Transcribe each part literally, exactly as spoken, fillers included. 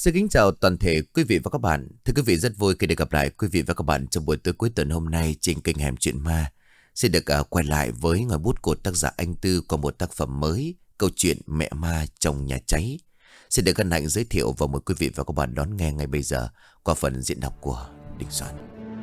Xin kính chào toàn thể quý vị và các bạn. Thưa quý vị, rất vui khi được gặp lại quý vị và các bạn trong buổi tối cuối tuần hôm nay trên kênh Hẻm Chuyện Ma. Xin được uh, quay lại với ngòi bút của tác giả Anh Tư qua một tác phẩm mới, câu chuyện Mẹ Ma trong nhà cháy. Xin được hân hạnh giới thiệu và mời quý vị và các bạn đón nghe ngay bây giờ qua phần diễn đọc của Đình Soạn.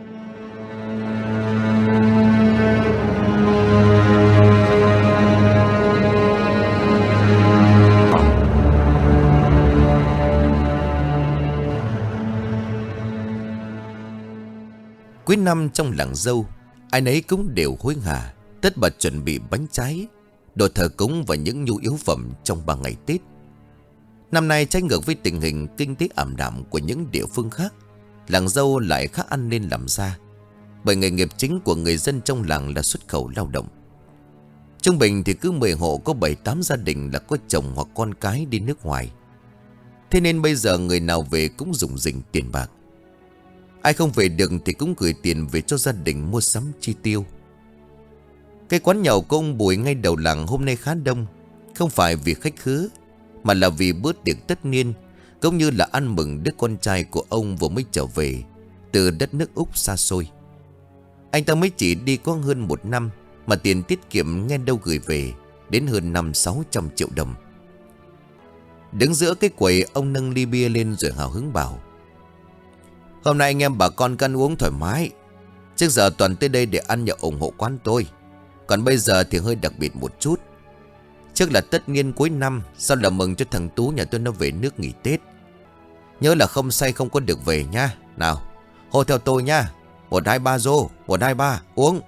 Cuối năm trong làng dâu, ai nấy cũng đều hối hả, tất bật chuẩn bị bánh trái, đồ thờ cúng và những nhu yếu phẩm trong ba ngày Tết. Năm nay trái ngược với tình hình kinh tế ảm đạm của những địa phương khác, làng dâu lại khá ăn nên làm ra, bởi nghề nghiệp chính của người dân trong làng là xuất khẩu lao động. Trung bình thì cứ mười hộ có bảy tám gia đình là có chồng hoặc con cái đi nước ngoài. Thế nên bây giờ người nào về cũng rủng rỉnh tiền bạc. Ai không về được thì cũng gửi tiền về cho gia đình mua sắm chi tiêu. Cái quán nhậu của ông Bùi ngay đầu làng hôm nay khá đông, không phải vì khách khứa, mà là vì bữa tiệc tất niên, cũng như là ăn mừng đứa con trai của ông vừa mới trở về từ đất nước Úc xa xôi. Anh ta mới chỉ đi có hơn một năm mà tiền tiết kiệm nghe đâu gửi về đến hơn năm sáu trăm triệu đồng. Đứng giữa cái quầy, ông nâng ly bia lên rồi hào hứng bảo: "Hôm nay anh em bà con ăn uống thoải mái. Trước giờ toàn tới đây để ăn nhậu ủng hộ quán tôi, còn bây giờ thì hơi đặc biệt một chút. Trước là tất niên cuối năm, sau là mừng cho thằng Tú nhà tôi nó về nước nghỉ Tết. Nhớ là không say không có được về nha. Nào, hô theo tôi nha. Một hai ba rô, một hai ba, uống."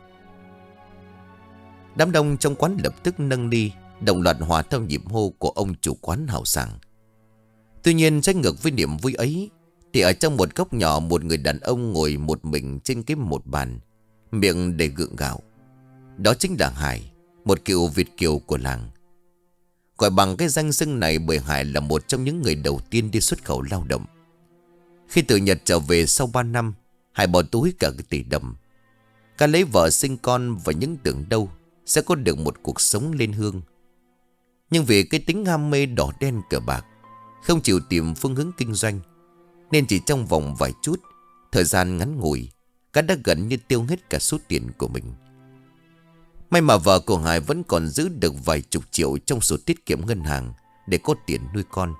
Đám đông trong quán lập tức nâng ly, đồng loạt hòa theo nhịp hô của ông chủ quán hào sảng. Tuy nhiên trái ngược với niềm vui ấy, thì ở trong một góc nhỏ, một người đàn ông ngồi một mình trên cái một bàn, miệng đầy gượng gạo. Đó chính là Hải, một cựu Việt kiều của làng. Gọi bằng cái danh xưng này bởi Hải là một trong những người đầu tiên đi xuất khẩu lao động. Khi từ Nhật trở về sau ba năm, Hải bỏ túi cả cái tỷ đồng. Cả lấy vợ sinh con và những tưởng đâu sẽ có được một cuộc sống lên hương. Nhưng vì cái tính ham mê đỏ đen cờ bạc, không chịu tìm phương hướng kinh doanh, nên chỉ trong vòng vài chút thời gian ngắn ngủi, cả đã gần như tiêu hết cả số tiền của mình. May mà vợ của Hải vẫn còn giữ được vài chục triệu trong sổ tiết kiệm ngân hàng để có tiền nuôi con.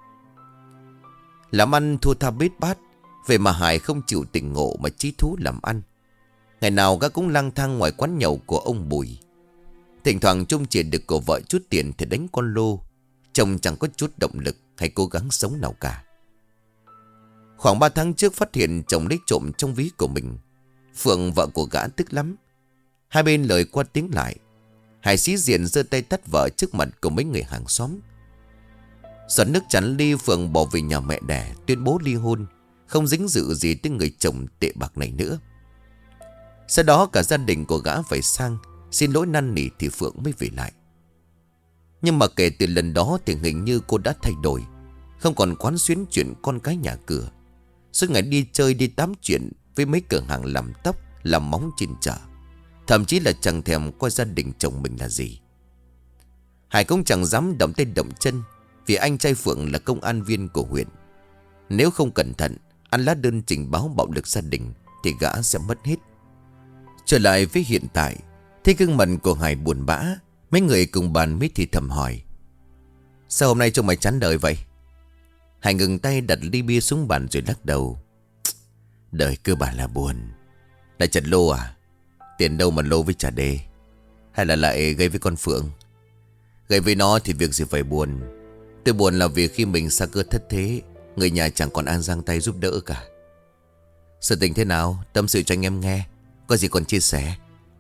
Làm ăn thua tha bết bát, vậy mà Hải không chịu tỉnh ngộ mà chí thú làm ăn. Ngày nào gã cũng lang thang ngoài quán nhậu của ông Bùi. Thỉnh thoảng chung chỉ được của vợ chút tiền thì đánh con lô. Chồng chẳng có chút động lực hay cố gắng sống nào cả. Khoảng ba tháng trước phát hiện chồng lấy trộm trong ví của mình. Phượng vợ của gã tức lắm. Hai bên lời qua tiếng lại. Hải sĩ diện giơ tay tát vợ trước mặt của mấy người hàng xóm. Giọt nước chắn ly, Phượng bỏ về nhà mẹ đẻ, tuyên bố ly hôn, không dính dự gì tới người chồng tệ bạc này nữa. Sau đó cả gia đình của gã phải sang xin lỗi năn nỉ thì Phượng mới về lại. Nhưng mà kể từ lần đó thì hình như cô đã thay đổi, không còn quán xuyến chuyện con cái nhà cửa. Suốt ngày đi chơi đi tám chuyện với mấy cửa hàng làm tóc, làm móng trên chợ. Thậm chí là chẳng thèm coi gia đình chồng mình là gì. Hải cũng chẳng dám động tay động chân, vì anh trai Phượng là công an viên của huyện. Nếu không cẩn thận ăn lá đơn trình báo bạo lực gia đình thì gã sẽ mất hết. Trở lại với hiện tại, thấy gương mặt của Hải buồn bã, mấy người cùng bàn mới thì thầm hỏi: "Sao hôm nay trông mày chán đời vậy?" Hải ngừng tay đặt ly bia xuống bàn rồi lắc đầu: "Đời cơ bản là buồn. Lại chật lô à? Tiền đâu mà lô với chả đê? Hay là lại gây với con Phượng? Gây với nó thì việc gì phải buồn. Tôi buồn là vì khi mình xa cơ thất thế, người nhà chẳng còn ai giang tay giúp đỡ cả. Sự tình thế nào? Tâm sự cho anh em nghe, có gì còn chia sẻ."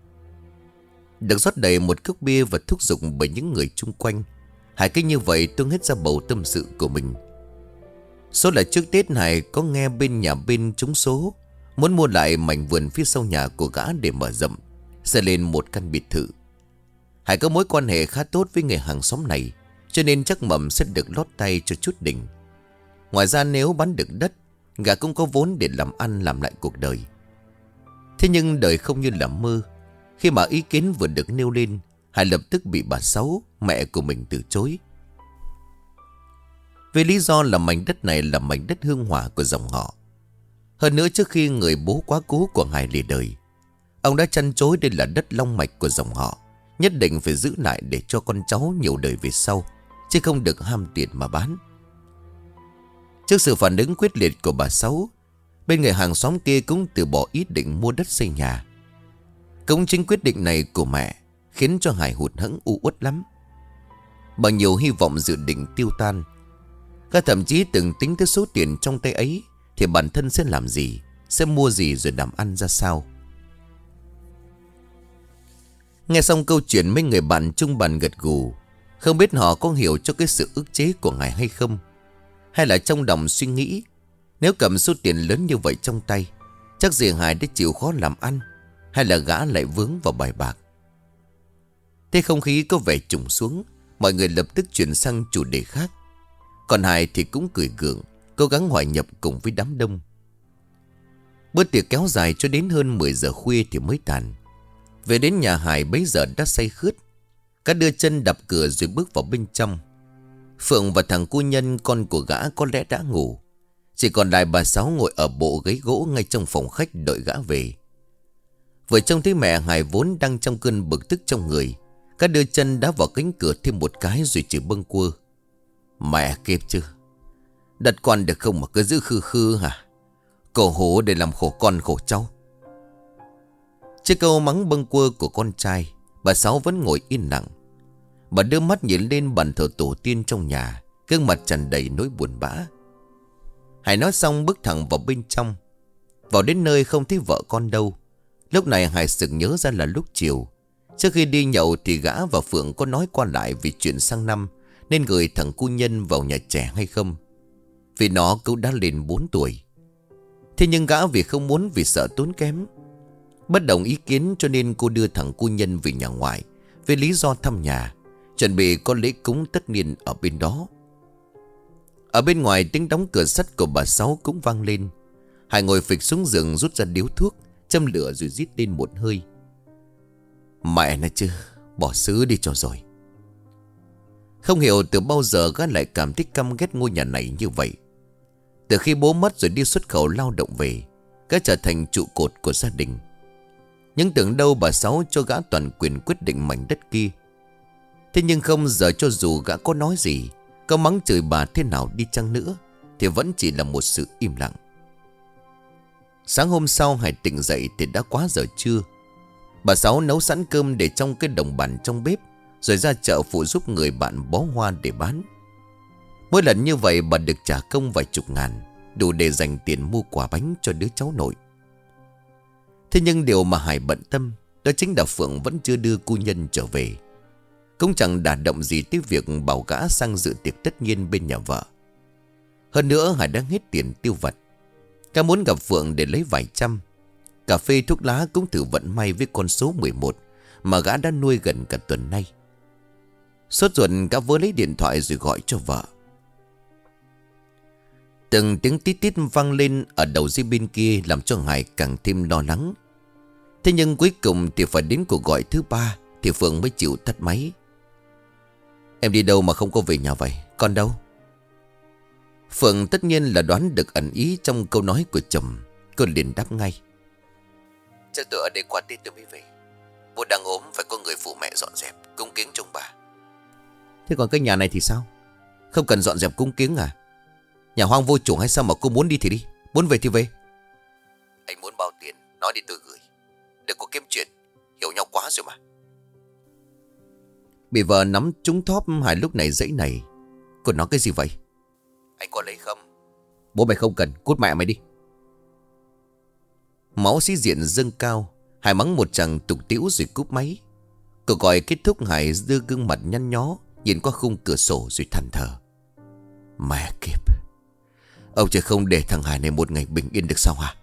Được rót đầy một cốc bia và thúc giục bởi những người chung quanh, Hải cứ như vậy tuôn hết ra bầu tâm sự của mình. Số là trước Tết Hải có nghe bên nhà bên trúng số, muốn mua lại mảnh vườn phía sau nhà của gã để mở rộng, xây lên một căn biệt thự. Hải có mối quan hệ khá tốt với người hàng xóm này, cho nên chắc mầm sẽ được lót tay cho chút đỉnh. Ngoài ra nếu bán được đất, gã cũng có vốn để làm ăn làm lại cuộc đời. Thế nhưng đời không như là mơ. Khi mà ý kiến vừa được nêu lên, Hải lập tức bị bà Sáu, mẹ của mình từ chối. Vì lý do là mảnh đất này là mảnh đất hương hỏa của dòng họ. Hơn nữa trước khi người bố quá cố của Hải lìa đời, ông đã trăn trối đây là đất long mạch của dòng họ, nhất định phải giữ lại để cho con cháu nhiều đời về sau, chứ không được ham tiền mà bán. Trước sự phản ứng quyết liệt của bà Sáu, bên người hàng xóm kia cũng từ bỏ ý định mua đất xây nhà. Cũng chính quyết định này của mẹ khiến cho Hải hụt hẫng u uất lắm. Bằng nhiều hy vọng dự định tiêu tan, gã thậm chí từng tính tới số tiền trong tay ấy thì bản thân sẽ làm gì, sẽ mua gì rồi làm ăn ra sao. Nghe xong câu chuyện, mấy người bạn chung bàn gật gù. Không biết họ có hiểu cho cái sự ức chế của ngài hay không, hay là trong lòng suy nghĩ nếu cầm số tiền lớn như vậy trong tay, chắc gì Hải đã chịu khó làm ăn, hay là gã lại vướng vào bài bạc. Thế không khí có vẻ trùng xuống, mọi người lập tức chuyển sang chủ đề khác. Còn Hải thì cũng cười gượng, cố gắng hòa nhập cùng với đám đông. Bữa tiệc kéo dài cho đến hơn mười giờ khuya thì mới tàn. Về đến nhà Hải bấy giờ đã say khướt. Cả đưa chân đập cửa rồi bước vào bên trong. Phượng và thằng cu Nhân, con của gã, có lẽ đã ngủ. Chỉ còn lại bà Sáu ngồi ở bộ ghế gỗ ngay trong phòng khách đợi gã về. Vừa trông thấy mẹ Hải vốn đang trong cơn bực tức trong người, cả đưa chân đá vào cánh cửa thêm một cái rồi chửi bâng quơ. Mẹ kiếp chứ, đặt quan được không mà cứ giữ khư khư hả? Cổ hổ để làm khổ con khổ cháu. Trước câu mắng bâng quơ của con trai, bà Sáu vẫn ngồi yên lặng. Bà đưa mắt nhìn lên bàn thờ tổ tiên trong nhà, gương mặt tràn đầy nỗi buồn bã. Hải nói xong bước thẳng vào bên trong. Vào đến nơi không thấy vợ con đâu. Lúc này Hải sực nhớ ra là lúc chiều, trước khi đi nhậu thì gã và Phượng có nói qua lại vì chuyện sang năm nên gửi thằng cu Nhân vào nhà trẻ hay không, vì nó cũng đã lên bốn tuổi. Thế nhưng gã vì không muốn, vì sợ tốn kém, bất đồng ý kiến, cho nên cô đưa thằng cu Nhân về nhà ngoại với lý do thăm nhà, chuẩn bị có lễ cúng tất niên ở bên đó. Ở bên ngoài tiếng đóng cửa sắt của bà Sáu cũng vang lên. Hải ngồi phịch xuống giường, rút ra điếu thuốc, châm lửa rồi rít lên một hơi. Mẹ nó chứ, bỏ xứ đi cho rồi. Không hiểu từ bao giờ gã lại cảm thấy căm ghét ngôi nhà này như vậy. Từ khi bố mất rồi đi xuất khẩu lao động về, gã trở thành trụ cột của gia đình. Nhưng tưởng đâu bà Sáu cho gã toàn quyền quyết định mảnh đất kia. Thế nhưng không, giờ cho dù gã có nói gì, có mắng chửi bà thế nào đi chăng nữa, thì vẫn chỉ là một sự im lặng. Sáng hôm sau Hải tỉnh dậy thì đã quá giờ trưa. Bà Sáu nấu sẵn cơm để trong cái đồng bàn trong bếp, rồi ra chợ phụ giúp người bạn bó hoa để bán. Mỗi lần như vậy bà được trả công vài chục ngàn, đủ để dành tiền mua quà bánh cho đứa cháu nội. Thế nhưng điều mà Hải bận tâm đó chính là Phượng vẫn chưa đưa cu Nhân trở về, cũng chẳng đả động gì tới việc bảo gã sang dự tiệc tất niên bên nhà vợ. Hơn nữa Hải đang hết tiền tiêu vặt. Gã muốn gặp Phượng để lấy vài trăm. Cà phê thuốc lá cũng thử vận may với con số mười một mà gã đã nuôi gần cả tuần nay. Sốt ruột gã vớ lấy điện thoại rồi gọi cho vợ. Từng tiếng tít tít vang lên ở đầu dây bên kia làm cho Hải càng thêm lo lắng. Thế nhưng cuối cùng thì phải đến cuộc gọi thứ ba thì Phượng mới chịu tắt máy. Em đi đâu mà không có về nhà vậy? Con đâu? Phượng tất nhiên là đoán được ẩn ý trong câu nói của chồng. Cô liền đáp ngay. Chắc tôi ở đây qua Tết tôi mới về. Bố đang ốm, phải có người phụ mẹ dọn dẹp cúng kiếng trông bà. Thế còn cái nhà này thì sao? Không cần dọn dẹp cúng kiếng à? Nhà hoang vô chủ hay sao mà cô muốn đi thì đi, muốn về thì về. Anh muốn bao tiền nói đi tôi gửi. Đừng có kiếm chuyện, hiểu nhau quá rồi mà. Bị vợ nắm trúng thóp, Hải lúc này dãy này. Cô nói cái gì vậy? Anh có lấy không? Bố mày không cần, cút mẹ mày đi. Máu sĩ diện dâng cao. Hải mắng một chàng tục tĩu rồi cúp máy. Cuộc gọi kết thúc, Hải đưa gương mặt nhăn nhó nhìn qua khung cửa sổ rồi than thở. Mẹ kiếp, ông trời không để thằng Hải này một ngày bình yên được sao hả?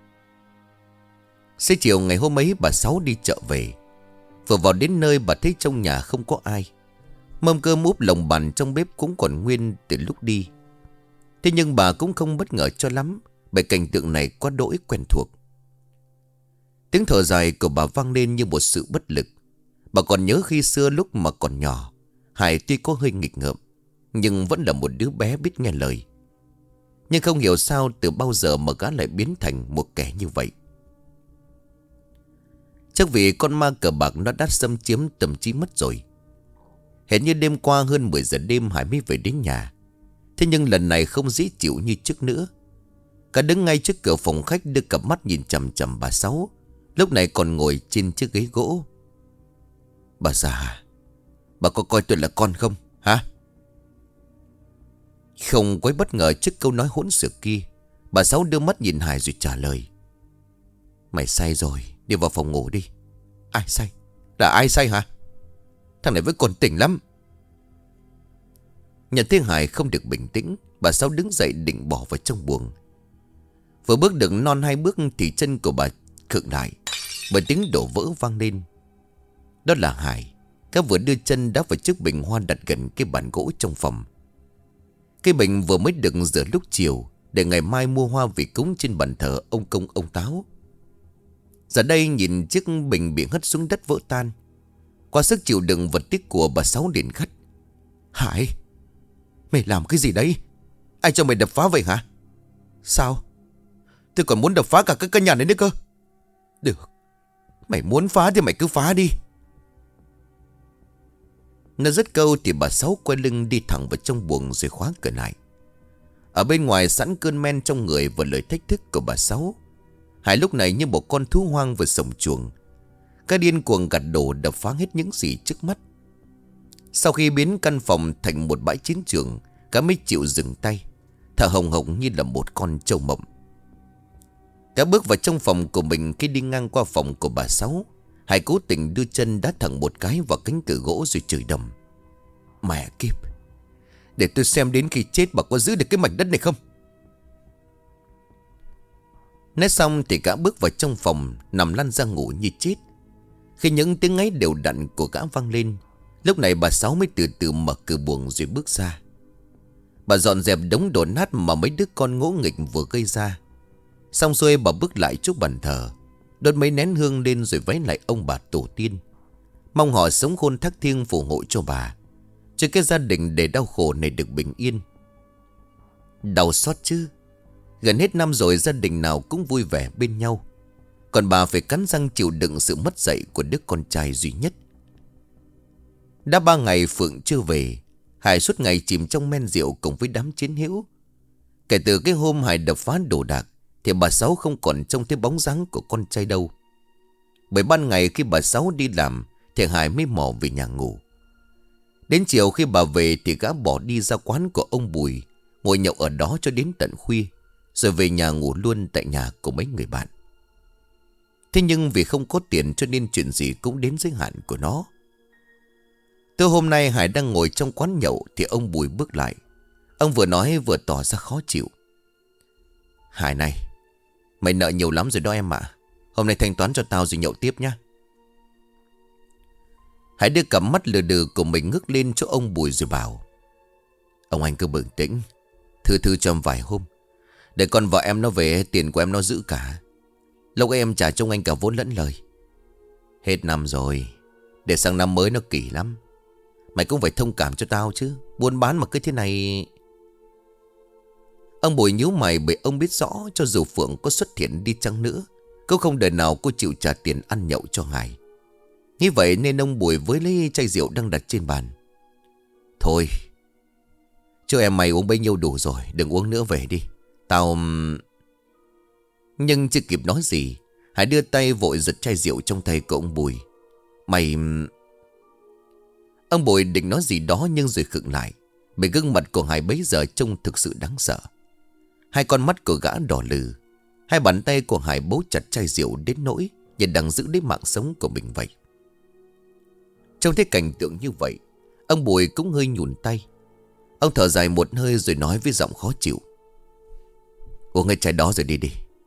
Xế chiều ngày hôm ấy bà Sáu đi chợ về. Vừa vào đến nơi bà thấy trong nhà không có ai. Mâm cơm úp lồng bàn trong bếp cũng còn nguyên từ lúc đi. Thế nhưng bà cũng không bất ngờ cho lắm, bởi cảnh tượng này quá đỗi quen thuộc. Tiếng thở dài của bà vang lên như một sự bất lực. Bà còn nhớ khi xưa lúc mà còn nhỏ, Hải tuy có hơi nghịch ngợm, nhưng vẫn là một đứa bé biết nghe lời. Nhưng không hiểu sao từ bao giờ mà gã lại biến thành một kẻ như vậy. Chắc vì con ma cờ bạc nó đã xâm chiếm tâm trí mất rồi. Hẹn như đêm qua hơn mười giờ đêm Hải mới về đến nhà. Thế nhưng lần này không dễ chịu như trước nữa. Cả đứng ngay trước cửa phòng khách đưa cặp mắt nhìn chằm chằm bà Sáu, lúc này còn ngồi trên chiếc ghế gỗ. Bà già, bà có coi tôi là con không hả? Không quấy bất ngờ trước câu nói hỗn xược kia, bà Sáu đưa mắt nhìn Hải rồi trả lời. Mày say rồi, đi vào phòng ngủ đi. Ai say? Là ai say hả? Thằng này vẫn còn tỉnh lắm. Nhận thấy Hải không được bình tĩnh, bà Sáu đứng dậy định bỏ vào trong buồng. Vừa bước được non hai bước thì chân của bà khựng lại, bởi tiếng đổ vỡ vang lên. Đó là Hải. Các vừa đưa chân đá vào chiếc bình hoa đặt gần cái bàn gỗ trong phòng. Cái bình vừa mới được rửa lúc chiều, để ngày mai mua hoa vì cúng trên bàn thờ ông Công ông Táo. Giờ đây nhìn chiếc bình bị hất xuống đất vỡ tan. Qua sức chịu đựng vật tiếc của bà Sáu liền gắt. Hải, mày làm cái gì đấy? Ai cho mày đập phá vậy hả? Sao? Tôi còn muốn đập phá cả cái căn nhà này nữa cơ. Được, mày muốn phá thì mày cứ phá đi. Nó dứt câu thì bà Sáu quay lưng đi thẳng vào trong buồng rồi khóa cửa lại. Ở bên ngoài sẵn cơn men trong người và lời thách thức của bà Sáu, Hải lúc này như một con thú hoang vừa sổng chuồng. Cái điên cuồng gặt đổ đập phá hết những gì trước mắt. Sau khi biến căn phòng thành một bãi chiến trường, cả mới chịu dừng tay, thở hồng hộc như là một con trâu mộng. Cả bước vào trong phòng của mình. Khi đi ngang qua phòng của bà Sáu, Hải cố tình đưa chân đá thẳng một cái vào cánh cửa gỗ rồi chửi đầm. Mẹ kiếp, để tôi xem đến khi chết bà có giữ được cái mảnh đất này không. Nói xong thì gã bước vào trong phòng, nằm lăn ra ngủ như chết. Khi những tiếng ngáy đều đặn của gã vang lên, lúc này bà Sáu mới từ từ mở cửa buồng rồi bước ra. Bà dọn dẹp đống đổ nát mà mấy đứa con ngỗ nghịch vừa gây ra. Xong xuôi bà bước lại trước bàn thờ, đốt mấy nén hương lên rồi vái lại ông bà tổ tiên, mong họ sống khôn thác thiêng phù hộ cho bà, cho cái gia đình để đau khổ này được bình yên. Đau xót chứ. Gần hết năm rồi gia đình nào cũng vui vẻ bên nhau, còn bà phải cắn răng chịu đựng sự mất dạy của đứa con trai duy nhất. Đã ba ngày Phượng chưa về, Hải suốt ngày chìm trong men rượu cùng với đám chiến hữu. Kể từ cái hôm Hải đập phá đồ đạc thì bà Sáu không còn trông thấy bóng dáng của con trai đâu. Bởi ban ngày khi bà Sáu đi làm thì Hải mới mò về nhà ngủ. Đến chiều khi bà về thì gã bỏ đi ra quán của ông Bùi, ngồi nhậu ở đó cho đến tận khuya, rồi về nhà ngủ luôn tại nhà của mấy người bạn. Thế nhưng vì không có tiền cho nên chuyện gì cũng đến giới hạn của nó. Từ hôm nay Hải đang ngồi trong quán nhậu thì ông Bùi bước lại. Ông vừa nói vừa tỏ ra khó chịu. Hải này, mày nợ nhiều lắm rồi đó em ạ. Hôm nay thanh toán cho tao rồi nhậu tiếp nhá. Hải đưa cặp mắt lừ đừ của mình ngước lên cho ông Bùi rồi bảo. Ông anh cứ bình tĩnh, thư thư cho em vài hôm, để con vợ em nó về tiền của em nó giữ cả. Lúc em trả cho anh cả vốn lẫn lời. Hết năm rồi, để sang năm mới nó kỳ lắm. Mày cũng phải thông cảm cho tao chứ. Buôn bán mà cứ thế này. Ông Bùi nhíu mày bởi ông biết rõ cho dù Phượng có xuất hiện đi chăng nữa, cũng không đời nào cô chịu trả tiền ăn nhậu cho Hải. Như vậy nên ông Bùi với lấy chai rượu đang đặt trên bàn. Thôi, cho em mày uống bấy nhiêu đủ rồi, đừng uống nữa về đi. Tao... Nhưng chưa kịp nói gì, Hải đưa tay vội giật chai rượu trong tay của ông Bùi. Mày... Ông Bùi định nói gì đó nhưng rồi khựng lại, bởi gương mặt của Hải bấy giờ trông thực sự đáng sợ. Hai con mắt của gã đỏ lừ, hai bàn tay của Hải bấu chặt chai rượu đến nỗi như đang giữ lấy mạng sống của mình vậy. Trong thấy cảnh tượng như vậy, ông Bùi cũng hơi nhùn tay. Ông thở dài một hơi rồi nói với giọng khó chịu. Uống ngay chai đó rồi đi đi.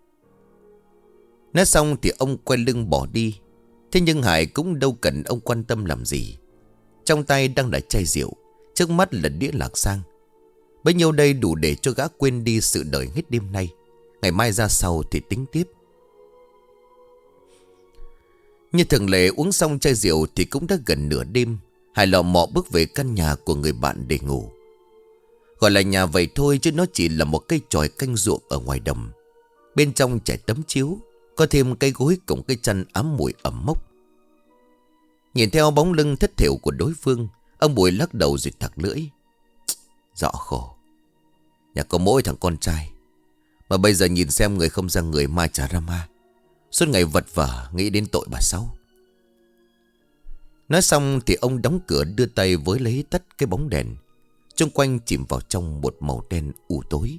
Nói xong thì ông quay lưng bỏ đi. Thế nhưng Hải cũng đâu cần ông quan tâm làm gì. Trong tay đang là chai rượu, trước mắt là đĩa lạc sang. Bấy nhiêu đây đủ để cho gã quên đi sự đời hết đêm nay. Ngày mai ra sau thì tính tiếp. Như thường lệ uống xong chai rượu thì cũng đã gần nửa đêm. Hải lò mò bước về căn nhà của người bạn để ngủ. Gọi là nhà vậy thôi chứ nó chỉ là một cây chòi canh ruộng ở ngoài đồng. Bên trong trải tấm chiếu, có thêm cây gối cùng cây chăn ám mùi ẩm mốc. Nhìn theo bóng lưng thất thểu của đối phương, ông Bùi lắc đầu rồi thặc lưỡi. Rõ khổ. Nhà có mỗi thằng con trai, mà bây giờ nhìn xem người không ra người ma chả ra ma. Suốt ngày vật vờ nghĩ đến tội bà Sáu. Nói xong thì ông đóng cửa, đưa tay với lấy tắt cái bóng đèn. Xung quanh chìm vào trong một màu đen u tối.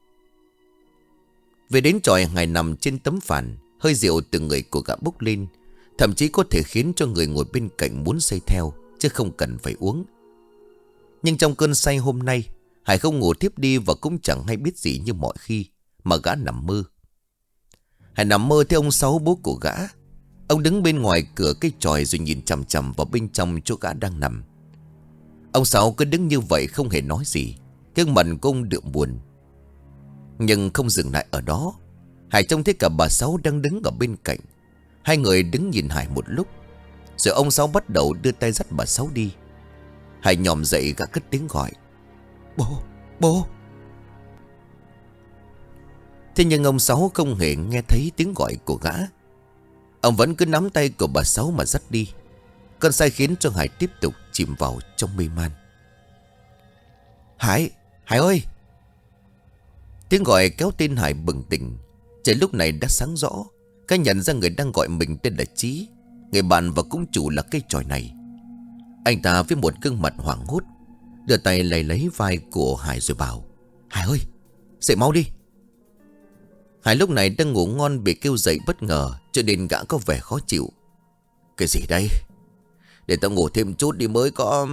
Về đến tròi, Hải nằm trên tấm phản. Hơi rượu từ người của gã bốc lên, thậm chí có thể khiến cho người ngồi bên cạnh muốn say theo, chứ không cần phải uống. Nhưng trong cơn say hôm nay, Hải không ngủ tiếp đi và cũng chẳng hay biết gì như mọi khi, mà gã nằm mơ. Hải nằm mơ thấy ông Sáu, bố của gã. Ông đứng bên ngoài cửa cái chòi rồi nhìn chằm chằm vào bên trong chỗ gã đang nằm. Ông Sáu cứ đứng như vậy không hề nói gì, gương mặt của ông đượm buồn. Nhưng không dừng lại ở đó, Hải trông thấy cả bà Sáu đang đứng ở bên cạnh. Hai người đứng nhìn Hải một lúc, rồi ông Sáu bắt đầu đưa tay dắt bà Sáu đi. Hải nhòm dậy, gã cất tiếng gọi: Bố, bố. Thế nhưng ông Sáu không hề nghe thấy tiếng gọi của gã. Ông vẫn cứ nắm tay của bà Sáu mà dắt đi. Cơn say khiến cho Hải tiếp tục chìm vào trong mê man. Hải, Hải ơi! Tiếng gọi kéo tên Hải bừng tỉnh. Trời lúc này đã sáng rõ. Cái nhận ra người đang gọi mình tên là Chí, người bạn và cũng chủ là cây chòi này. Anh ta với một gương mặt hoảng hốt đưa tay lấy lấy vai của Hải rồi bảo: Hải ơi, dậy mau đi. Hải lúc này đang ngủ ngon, bị kêu dậy bất ngờ cho nên gã có vẻ khó chịu. Cái gì đây? Để tao ngủ thêm chút đi mới có...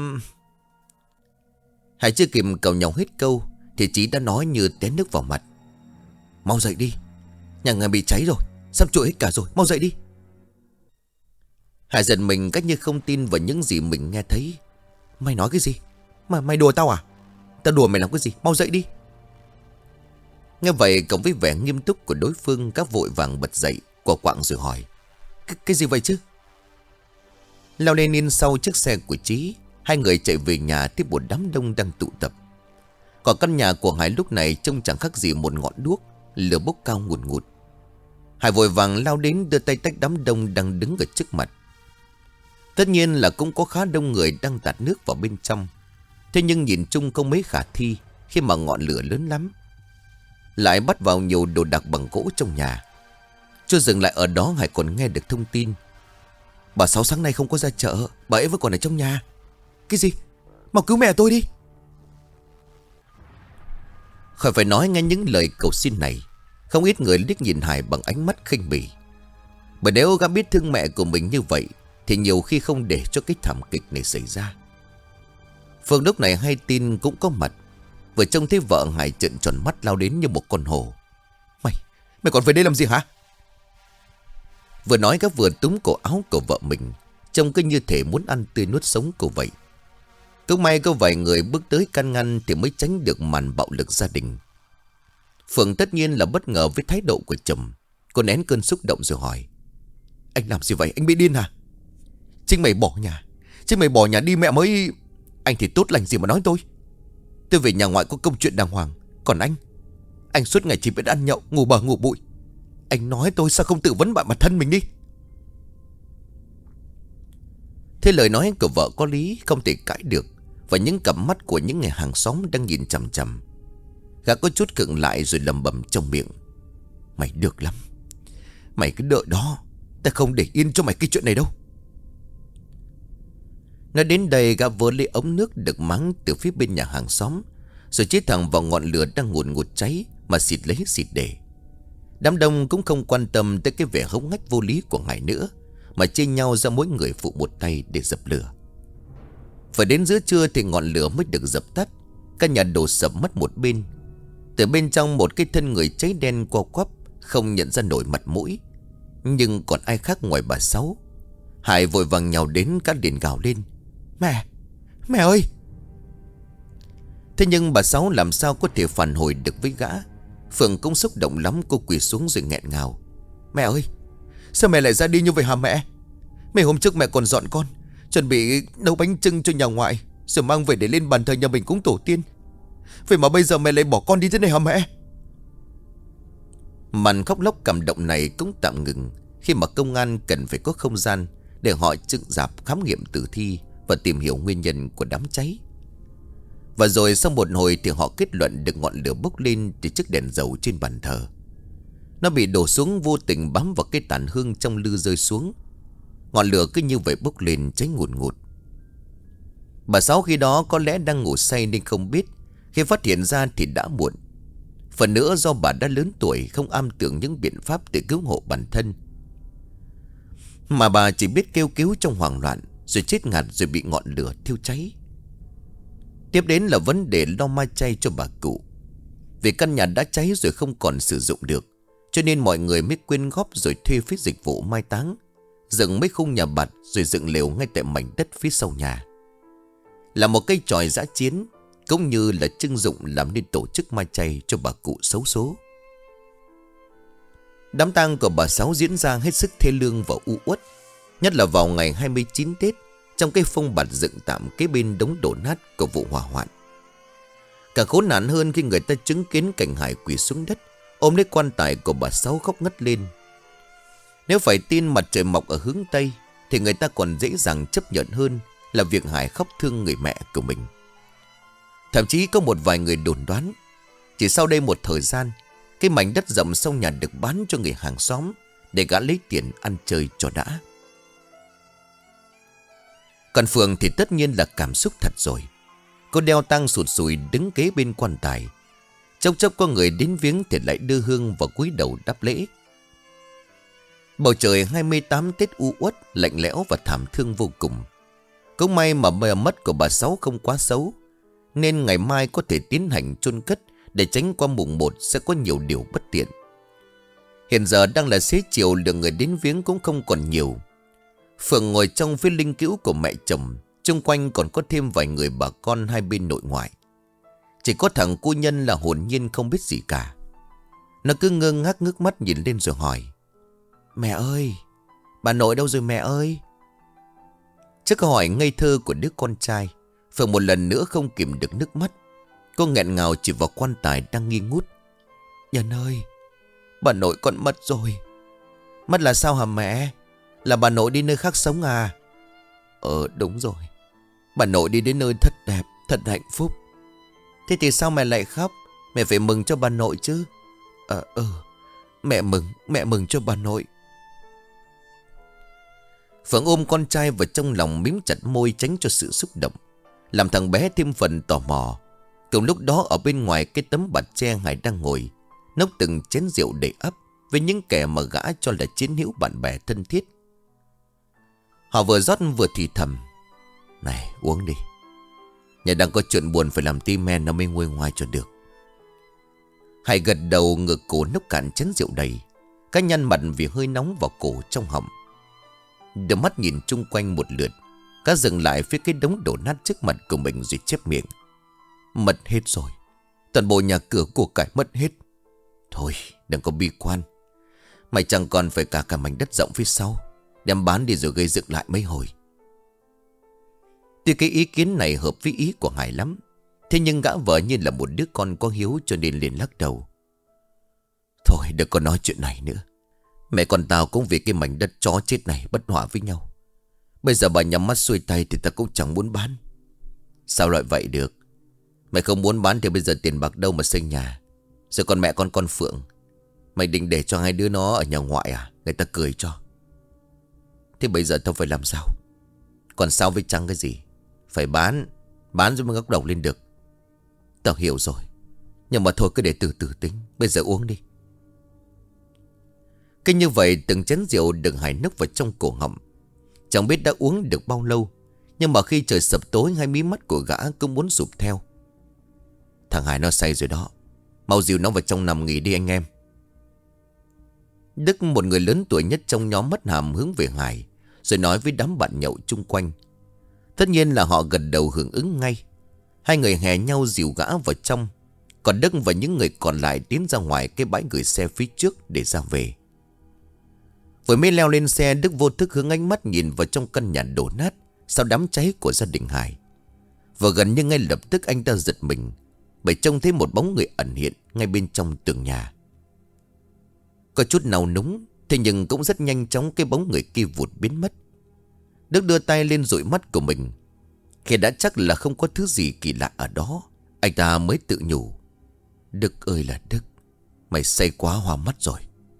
Hải chưa kịp càu nhau hết câu thì Chí đã nói như té nước vào mặt: Mau dậy đi, nhà người bị cháy rồi, sắp trụi hết cả rồi, mau dậy đi. Hải giật mình cách như không tin vào những gì mình nghe thấy. Mày nói cái gì? Mà mày đùa tao à? Tao đùa mày làm cái gì? Mau dậy đi. Nghe vậy cộng với vẻ nghiêm túc của đối phương, các vội vàng bật dậy, quả quạng rồi hỏi: Cái, cái gì vậy chứ? Leo lên in sau chiếc xe của Chí, hai người chạy về nhà tiếp một đám đông đang tụ tập. Còn căn nhà của Hải lúc này trông chẳng khác gì một ngọn đuốc, lửa bốc cao ngùn ngụt. Hải vội vàng lao đến đưa tay tách đám đông đang đứng ở trước mặt. Tất nhiên là cũng có khá đông người đang tạt nước vào bên trong. Thế nhưng nhìn chung không mấy khả thi khi mà ngọn lửa lớn lắm. Lại bắt vào nhiều đồ đạc bằng gỗ trong nhà. Chưa dừng lại ở đó, Hải còn nghe được thông tin: Bà Sáu sáng nay không có ra chợ, bà ấy vẫn còn ở trong nhà. Cái gì? Mau cứu mẹ tôi đi. Khỏi phải nói, nghe những lời cầu xin này, không ít người liếc nhìn Hải bằng ánh mắt khinh bỉ. Bởi nếu gã biết thương mẹ của mình như vậy thì nhiều khi không để cho cái thảm kịch này xảy ra. Phương lúc này hay tin cũng có mặt. Vừa trông thấy vợ Hải trợn tròn mắt lao đến như một con hổ: Mày, mày còn về đây làm gì hả? Vừa nói các vừa túm cổ áo của vợ mình, trông cứ như thể muốn ăn tươi nuốt sống cô vậy. Cũng may có vài người bước tới can ngăn thì mới tránh được màn bạo lực gia đình. Phương tất nhiên là bất ngờ với thái độ của chồng. Cô nén cơn xúc động rồi hỏi: Anh làm gì vậy? Anh bị điên hả? Chính mày bỏ nhà Chính mày bỏ nhà đi mẹ mới... Anh thì tốt lành gì mà nói tôi. Tôi về nhà ngoại có công chuyện đàng hoàng. Còn anh Anh suốt ngày chỉ biết ăn nhậu, ngủ bờ ngủ bụi. Anh nói tôi sao không tự vấn bạn bản thân mình đi. Thế lời nói của vợ có lý, không thể cãi được. Và những cặp mắt của những người hàng xóm đang nhìn chằm chằm. Gã có chút khựng lại rồi lẩm bẩm trong miệng: Mày được lắm, mày cứ đợi đó, ta không để yên cho mày cái chuyện này đâu. Nói đến đây, gã vớ lấy ống nước được mắng từ phía bên nhà hàng xóm, rồi chĩa thẳng vào ngọn lửa đang ngùn ngụt cháy mà xịt lấy xịt để. Đám đông cũng không quan tâm tới cái vẻ hống hách vô lý của Hải nữa, mà chia nhau ra mỗi người phụ một tay để dập lửa. Phải đến giữa trưa thì ngọn lửa mới được dập tắt. Căn nhà đổ sập mất một bên. Từ bên trong một cái thân người cháy đen co quắp, không nhận ra nổi mặt mũi. Nhưng còn ai khác ngoài bà Sáu. Hải vội vàng nhào đến, cả liền gào lên: Mẹ, mẹ ơi! Thế nhưng bà Sáu làm sao có thể phản hồi được với gã. Phượng cũng xúc động lắm, cô quỳ xuống rồi nghẹn ngào: Mẹ ơi, sao mẹ lại ra đi như vậy hả mẹ? Mấy hôm trước mẹ còn dọn con, chuẩn bị nấu bánh chưng cho nhà ngoại, rồi mang về để lên bàn thờ nhà mình cúng tổ tiên. Vậy mà bây giờ mẹ lại bỏ con đi thế này hả mẹ? Màn khóc lóc cảm động này cũng tạm ngừng khi mà công an cần phải có không gian để họ dựng rạp khám nghiệm tử thi và tìm hiểu nguyên nhân của đám cháy. Và rồi sau một hồi thì họ kết luận được ngọn lửa bốc lên từ chiếc đèn dầu trên bàn thờ. Nó bị đổ xuống vô tình bám vào cái tàn hương trong lư rơi xuống. Ngọn lửa cứ như vậy bốc lên cháy ngùn ngụt. Bà Sáu khi đó có lẽ đang ngủ say nên không biết. Khi phát hiện ra thì đã muộn. Phần nữa do bà đã lớn tuổi, không am tưởng những biện pháp để cứu hộ bản thân, mà bà chỉ biết kêu cứu trong hoảng loạn, rồi chết ngạt, rồi bị ngọn lửa thiêu cháy. Tiếp đến là vấn đề lo ma chay cho bà cụ. Vì căn nhà đã cháy rồi không còn sử dụng được, cho nên mọi người mới quyên góp rồi thuê phí dịch vụ mai táng, dựng mấy khung nhà bạt rồi dựng lều ngay tại mảnh đất phía sau nhà. Là một cây chòi dã chiến, cũng như là trưng dụng làm nên tổ chức mai chay cho bà cụ xấu số. Đám tang của bà Sáu diễn ra hết sức thê lương và u uất, nhất là vào ngày hai mươi chín Tết, trong cái phông bạt dựng tạm kế bên đống đổ nát của vụ hỏa hoạn. Càng khốn nạn hơn khi người ta chứng kiến cảnh Hải quỳ xuống đất, ôm lấy quan tài của bà Sáu khóc ngất lên. Nếu phải tin mặt trời mọc ở hướng Tây, thì người ta còn dễ dàng chấp nhận hơn là việc Hải khóc thương người mẹ của mình. Thậm chí có một vài người đồn đoán, chỉ sau đây một thời gian, cái mảnh đất rộng sau nhà được bán cho người hàng xóm để gã lấy tiền ăn chơi cho đã. Còn Phượng thì tất nhiên là cảm xúc thật rồi. Cô đeo tang sụt sùi đứng kế bên quan tài. Chốc chốc có người đến viếng thì lại đưa hương vào cúi đầu đáp lễ. Bầu trời hai mươi tám Tết u uất, lạnh lẽo và thảm thương vô cùng. Cũng may mà bờ mất của bà Sáu không quá xấu, nên ngày mai có thể tiến hành chôn cất, để tránh qua mùng một sẽ có nhiều điều bất tiện. Hiện giờ đang là xế chiều, lượng người đến viếng cũng không còn nhiều. Phượng ngồi trong phía linh cữu của mẹ chồng, xung quanh còn có thêm vài người bà con hai bên nội ngoại. Chỉ có thằng cô Nhân là hồn nhiên không biết gì cả. Nó cứ ngơ ngác ngước mắt nhìn lên rồi hỏi: "Mẹ ơi, bà nội đâu rồi mẹ ơi?" Trước câu hỏi ngây thơ của đứa con trai, Phượng một lần nữa không kìm được nước mắt. Cô nghẹn ngào chỉ vào quan tài đang nghi ngút: "Nhân ơi, bà nội con mất rồi." "Mất là sao hả mẹ? Là bà nội đi nơi khác sống à?" "Ờ đúng rồi, bà nội đi đến nơi thật đẹp, thật hạnh phúc." "Thế thì sao mẹ lại khóc? Mẹ phải mừng cho bà nội chứ." "Ờ ừ, mẹ mừng, mẹ mừng cho bà nội." Phượng ôm con trai vào trong lòng, mím chặt môi tránh cho sự xúc động, làm thằng bé thêm phần tò mò. Cùng lúc đó ở bên ngoài cái tấm bạt tre, Hải đang ngồi nốc từng chén rượu để ấp với những kẻ mà gã cho là chiến hữu bạn bè thân thiết. Họ vừa rót vừa thì thầm: "Này uống đi, nhà đang có chuyện buồn phải làm tí men nó mới nguôi ngoai cho được." Hải gật đầu, ngửa cổ nốc cạn chén rượu đầy, cái nhăn mặt vì hơi nóng vào cổ trong họng. Đôi mắt nhìn chung quanh một lượt, cá dừng lại phía cái đống đổ nát trước mặt của mình rồi chép miệng: "Mất hết rồi, toàn bộ nhà cửa của cải mất hết. Thôi đừng có bi quan, mày chẳng còn phải cả cả mảnh đất rộng phía sau, đem bán đi rồi gây dựng lại mấy hồi." Tuy cái ý kiến này hợp với ý của Hải lắm, thế nhưng gã vợ như là một đứa con có hiếu cho nên liền lắc đầu: "Thôi đừng có nói chuyện này nữa. Mẹ con tao cũng vì cái mảnh đất chó chết này bất hòa với nhau. Bây giờ bà nhắm mắt xuôi tay thì ta cũng chẳng muốn bán." "Sao lại vậy được? Mày không muốn bán thì bây giờ tiền bạc đâu mà xây nhà? Rồi còn mẹ con con Phượng, mày định để cho hai đứa nó ở nhà ngoại à? Người ta cười cho. Thế bây giờ tao phải làm sao? Còn sao với Trăng cái gì? Phải bán, bán rồi mới ngóc đầu lên được." "Tao hiểu rồi, nhưng mà thôi cứ để từ từ tính. Bây giờ uống đi." Cứ như vậy từng chén rượu được Hải nốc vào trong cổ họng. Chẳng biết đã uống được bao lâu, nhưng mà khi trời sập tối, hai mí mắt của gã cũng muốn sụp theo. "Thằng Hải nó say rồi đó, mau dìu nó vào trong nằm nghỉ đi anh em." Đức, một người lớn tuổi nhất trong nhóm, mất hàm hướng về Hải, rồi nói với đám bạn nhậu chung quanh. Tất nhiên là họ gật đầu hưởng ứng ngay. Hai người hè nhau dìu gã vào trong, còn Đức và những người còn lại tiến ra ngoài cái bãi gửi xe phía trước để ra về. Vừa mới leo lên xe, Đức vô thức hướng ánh mắt nhìn vào trong căn nhà đổ nát sau đám cháy của gia đình Hải. Và gần như ngay lập tức anh ta giật mình bởi trông thấy một bóng người ẩn hiện ngay bên trong tường nhà. Có chút nào núng, thế nhưng cũng rất nhanh chóng cái bóng người kia vụt biến mất. Đức đưa tay lên dụi mắt của mình. Khi đã chắc là không có thứ gì kỳ lạ ở đó, anh ta mới tự nhủ: Đức ơi là Đức, mày say quá hoa mắt rồi.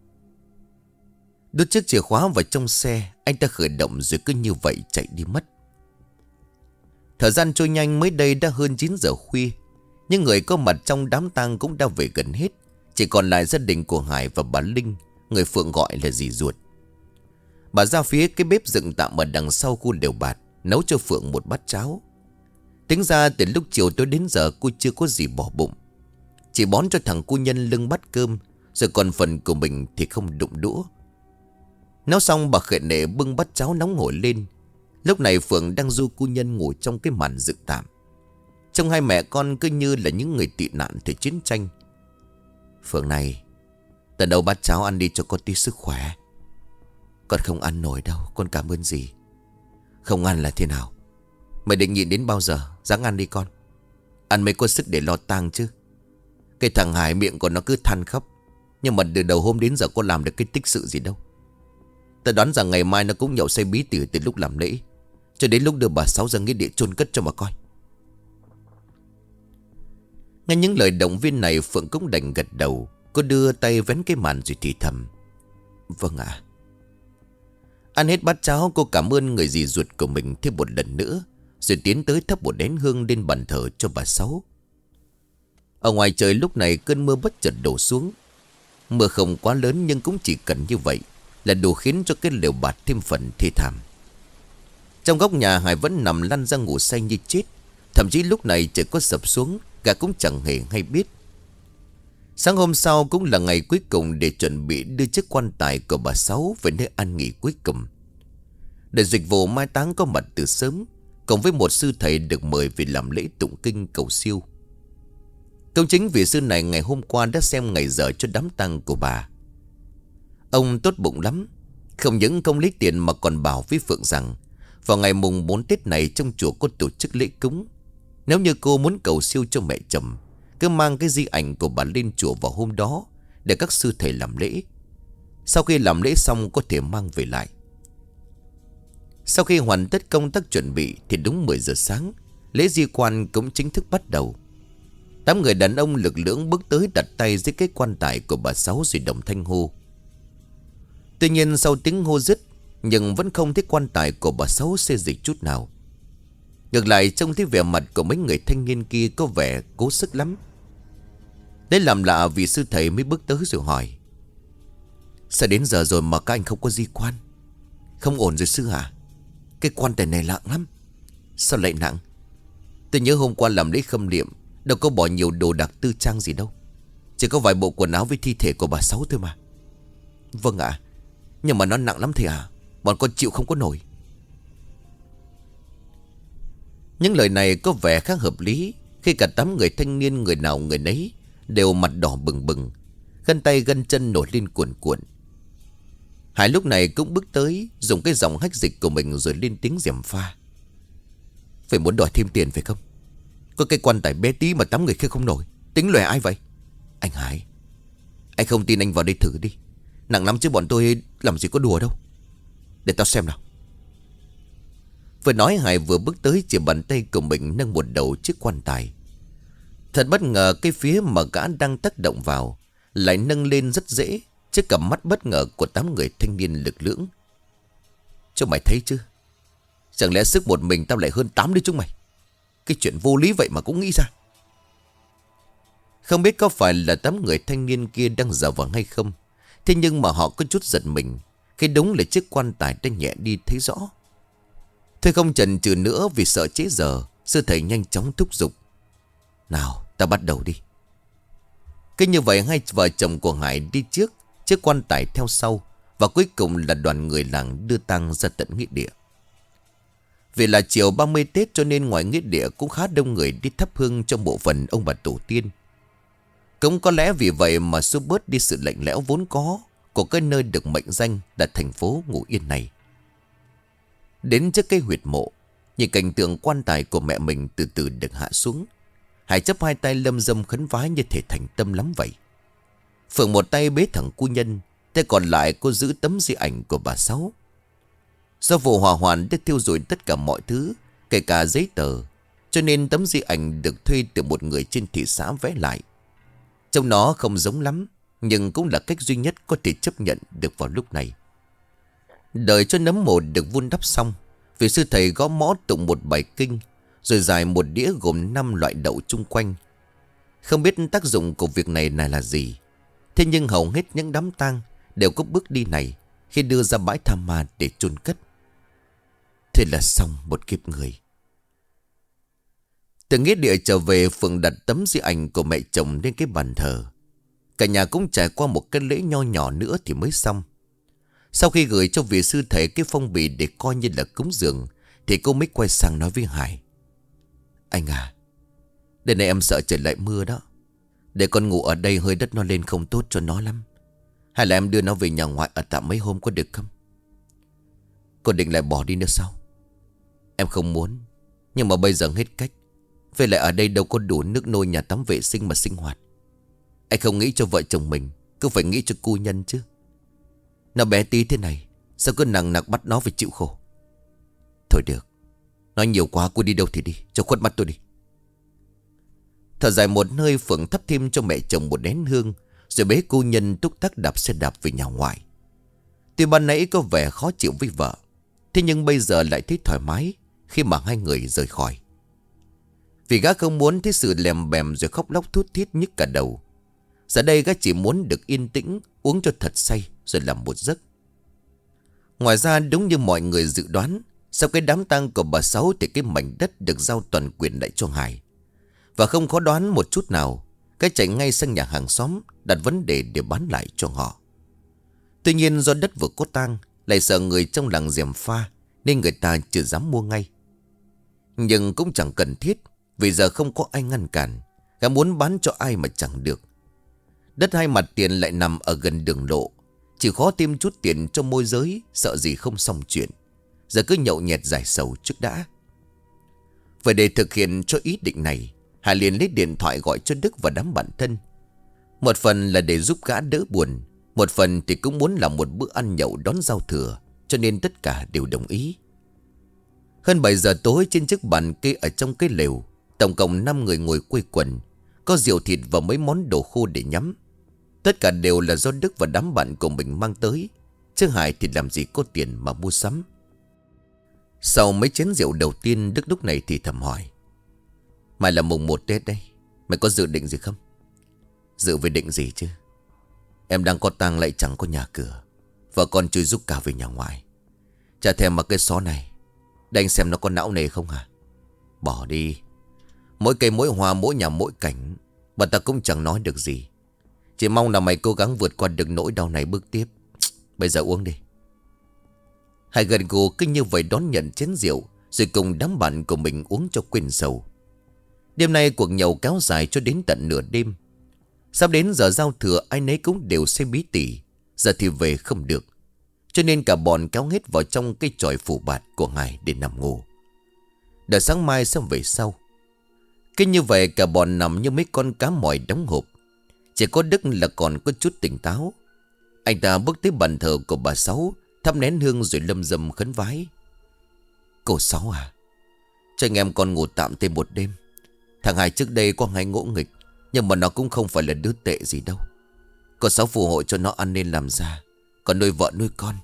Đút chiếc chìa khóa vào trong xe, anh ta khởi động rồi cứ như vậy chạy đi mất. Thời gian trôi nhanh, mới đây đã hơn chín giờ khuya. Những người có mặt trong đám tang cũng đã về gần hết. Chỉ còn lại gia đình của Hải và bà Linh, người Phượng gọi là dì ruột. Bà ra phía cái bếp dựng tạm ở đằng sau khu lều bạt, nấu cho Phượng một bát cháo. Tính ra từ lúc chiều tối đến giờ cô chưa có gì bỏ bụng, chỉ bón cho thằng cu Nhân lưng bát cơm, rồi còn phần của mình thì không đụng đũa. Nấu xong bà khệ nệ bưng bát cháo nóng hổi lên. Lúc này Phượng đang du cu Nhân ngủ trong cái màn dựng tạm. Trông hai mẹ con cứ như là những người tị nạn thời chiến tranh. Phượng này, tao nấu bát cháo ăn đi cho con tí sức khỏe. Con không ăn nổi đâu, con cảm ơn dì. Không ăn là thế nào? Mày định nhịn đến bao giờ? Ráng ăn đi con. Ăn mới có sức để lo tang chứ. Cái thằng Hải miệng của nó cứ than khóc, nhưng mà từ đầu hôm đến giờ có làm được cái tích sự gì đâu. Ta đoán rằng ngày mai nó cũng nhậu say bí tỉ từ lúc làm lễ cho đến lúc đưa bà Sáu ra nghĩa địa chôn cất cho mà coi. Nghe những lời động viên này, Phượng cũng đành gật đầu. Cô đưa tay vén cái màn rồi thì thầm: Vâng ạ. Ăn hết bát cháo, cô cảm ơn người dì ruột của mình thêm một lần nữa, rồi tiến tới thắp một nén hương lên bàn thờ cho bà Sáu. Ở ngoài trời lúc này cơn mưa bất chợt đổ xuống. Mưa không quá lớn nhưng cũng chỉ cần như vậy là đủ khiến cho cái lều bạt thêm phần thê thảm. Trong góc nhà, Hải vẫn nằm lăn ra ngủ say như chết. Thậm chí lúc này trời có sập xuống, gã cũng chẳng hề hay biết. Sáng hôm sau cũng là ngày cuối cùng để chuẩn bị đưa chiếc quan tài của bà Sáu về nơi an nghỉ cuối cùng. Để dịch vụ mai táng có mặt từ sớm, cùng với một sư thầy được mời về làm lễ tụng kinh cầu siêu. Công chính vị sư này ngày hôm qua đã xem ngày giờ cho đám tang của bà. Ông tốt bụng lắm, không những không lấy tiền mà còn bảo với Phượng rằng vào ngày mùng bốn Tết này trong chùa có tổ chức lễ cúng. Nếu như cô muốn cầu siêu cho mẹ chồng, cứ mang cái di ảnh của bà lên chùa vào hôm đó để các sư thầy làm lễ. Sau khi làm lễ xong có thể mang về lại. Sau khi hoàn tất công tác chuẩn bị thì đúng mười giờ sáng, lễ di quan cũng chính thức bắt đầu. Tám người đàn ông lực lưỡng bước tới đặt tay dưới cái quan tài của bà Sáu rồi đồng thanh hô. Tuy nhiên sau tiếng hô dứt, nhưng vẫn không thấy quan tài của bà Sáu xê dịch chút nào. Ngược lại trông thấy vẻ mặt của mấy người thanh niên kia có vẻ cố sức lắm. Đấy làm lạ vì sư thầy mới bước tới rồi hỏi: Sao đến giờ rồi mà các anh không có di quan? Không ổn rồi sư hả? Cái quan tài này nặng lắm. Sao lại nặng? Tôi nhớ hôm qua làm lễ khâm liệm đâu có bỏ nhiều đồ đạc tư trang gì đâu, chỉ có vài bộ quần áo với thi thể của bà Sáu thôi mà. Vâng ạ. Nhưng mà nó nặng lắm thầy à, bọn con chịu không có nổi. Những lời này có vẻ khá hợp lý khi cả tám người thanh niên người nào người nấy đều mặt đỏ bừng bừng, gân tay gân chân nổi lên cuồn cuộn. Hải lúc này cũng bước tới, dùng cái giọng hách dịch của mình rồi lên tiếng gièm pha: Phải muốn đòi thêm tiền phải không? Có cái quan tài bé tí mà tám người kia không nổi, tính lòe ai vậy? Anh Hải, anh không tin anh vào đây thử đi. Nặng lắm chứ bọn tôi làm gì có đùa đâu. Để tao xem nào. Vừa nói Hải vừa bước tới, chỉ bàn tay của mình nâng một đầu chiếc quan tài. Thật bất ngờ cái phía mà gã đang tác động vào lại nâng lên rất dễ, trước cặp mắt bất ngờ của tám người thanh niên lực lưỡng. Cho mày thấy chứ, chẳng lẽ sức một mình tao lại hơn tám đứa chúng mày? Cái chuyện vô lý vậy mà cũng nghĩ ra. Không biết có phải là tám người thanh niên kia đang giả vờ hay không, thế nhưng mà họ có chút giật mình khi đúng là chiếc quan tài đã nhẹ đi thấy rõ. Thôi không chần chừ nữa, vì sợ trễ giờ, sư thầy nhanh chóng thúc giục: Nào ta bắt đầu đi. Cứ như vậy hai vợ chồng của Hải đi trước, chiếc quan tài theo sau, và cuối cùng là đoàn người làng đưa tang ra tận nghĩa địa. Vì là chiều ba mươi Tết cho nên ngoài nghĩa địa cũng khá đông người đi thắp hương trong bộ phận ông bà tổ tiên. Cũng có lẽ vì vậy mà xua bớt đi sự lạnh lẽo vốn có của cái nơi được mệnh danh là thành phố ngủ yên này. Đến trước cây huyệt mộ, nhìn cảnh tượng quan tài của mẹ mình từ từ được hạ xuống, Hải chấp hai tay lâm dâm khấn vái như thể thành tâm lắm vậy. Phượng một tay bế thẳng cu Nhân, tay còn lại cô giữ tấm di ảnh của bà Sáu. Do vụ hỏa hoạn đã thiêu rụi tất cả mọi thứ, kể cả giấy tờ, cho nên tấm di ảnh được thuê từ một người trên thị xã vẽ lại. Trông nó không giống lắm, nhưng cũng là cách duy nhất có thể chấp nhận được vào lúc này. Đợi cho nấm mồ được vun đắp xong, vị sư thầy gõ mõ tụng một bài kinh, rồi giải một đĩa gồm năm loại đậu chung quanh. Không biết tác dụng của việc này này là gì, thế nhưng hầu hết những đám tang đều có bước đi này khi đưa ra bãi tha ma để chôn cất. Thế là xong một kiếp người. Từ nghĩa địa trở về, Phượng đặt tấm di ảnh của mẹ chồng lên cái bàn thờ. Cả nhà cũng trải qua một cái lễ nho nhỏ nữa thì mới xong. Sau khi gửi cho vị sư thầy cái phong bì để coi như là cúng dường, thì cô mới quay sang nói với Hải: Anh à, đêm nay em sợ trời lại mưa đó. Để con ngủ ở đây hơi đất nó lên không tốt cho nó lắm. Hay là em đưa nó về nhà ngoại ở tạm mấy hôm có được không? Cô định lại bỏ đi nữa sao? Em không muốn, nhưng mà bây giờ hết cách. Về lại ở đây đâu có đủ nước nôi nhà tắm vệ sinh mà sinh hoạt. Anh không nghĩ cho vợ chồng mình, cứ phải nghĩ cho cô Nhân chứ. Nó bé tí thế này, sao cứ nặng nặc bắt nó phải chịu khổ. Thôi được, nói nhiều quá, cô đi đâu thì đi, cho khuất mắt tôi đi. Thở dài một hơi, Phượng thắp thêm cho mẹ chồng một nén hương, rồi bế cô Nhân túc tắc đạp xe đạp về nhà ngoại. Tuy ban nãy có vẻ khó chịu với vợ, thế nhưng bây giờ lại thấy thoải mái khi mà hai người rời khỏi. Vì gã không muốn thấy sự lèm bèm rồi khóc lóc thút thít nhức cả đầu. Giờ đây gã chỉ muốn được yên tĩnh, uống cho thật say rồi làm một giấc. Ngoài ra đúng như mọi người dự đoán, sau cái đám tang của bà Sáu thì cái mảnh đất được giao toàn quyền lại cho Hải. Và không khó đoán một chút nào, cái chạy ngay sang nhà hàng xóm đặt vấn đề để bán lại cho họ. Tuy nhiên do đất vừa có tang, lại sợ người trong làng gièm pha, nên người ta chưa dám mua ngay. Nhưng cũng chẳng cần thiết, vì giờ không có ai ngăn cản. Gã muốn bán cho ai mà chẳng được. Đất hai mặt tiền lại nằm ở gần đường lộ, chỉ khó thêm chút tiền cho môi giới, sợ gì không xong chuyện. Giờ cứ nhậu nhẹt giải sầu trước đã. Vậy để thực hiện cho ý định này, Hà liền lấy điện thoại gọi cho Đức và đám bạn thân. Một phần là để giúp gã đỡ buồn, một phần thì cũng muốn làm một bữa ăn nhậu đón giao thừa, cho nên tất cả đều đồng ý. Hơn bảy giờ tối, trên chiếc bàn kê ở trong cái lều, tổng cộng năm người ngồi quây quần, có rượu thịt và mấy món đồ khô để nhắm. Tất cả đều là do Đức và đám bạn của mình mang tới, chứ Hải thì làm gì có tiền mà mua sắm. Sau mấy chén rượu đầu tiên, Đức lúc này thì thầm hỏi: Mai là mùng một Tết đây, mày có dự định gì không? Dự về định gì chứ? Em đang có tang lại chẳng có nhà cửa, vợ con chui giúp cả về nhà ngoài. Chả thèm mà cái xó này, để anh xem nó có não nề không hả? Bỏ đi. Mỗi cây mỗi hoa, mỗi nhà mỗi cảnh, bà ta cũng chẳng nói được gì. Chỉ mong là mày cố gắng vượt qua được nỗi đau này bước tiếp. Bây giờ uống đi. Hải gần gù cứ như vậy đón nhận chén rượu, rồi cùng đám bạn của mình uống cho quên sầu. Đêm nay cuộc nhậu kéo dài cho đến tận nửa đêm. Sắp đến giờ giao thừa, ai nấy cũng đều say bí tỉ. Giờ thì về không được, cho nên cả bọn kéo hết vào trong cái chòi phủ bạt của Hải để nằm ngủ. Đợi sáng mai sẽ về sau. Cứ như vậy cả bọn nằm như mấy con cá mòi đóng hộp. Chỉ có Đức là còn có chút tỉnh táo. Anh ta bước tới bàn thờ của bà Sáu, thắp nén hương rồi lâm dâm khấn vái: Cô Sáu à, cho anh em con ngủ tạm thêm một đêm. Thằng Hải trước đây có hay ngỗ nghịch, nhưng mà nó cũng không phải là đứa tệ gì đâu. Cô Sáu phù hộ cho nó ăn nên làm ra, còn nuôi vợ nuôi con.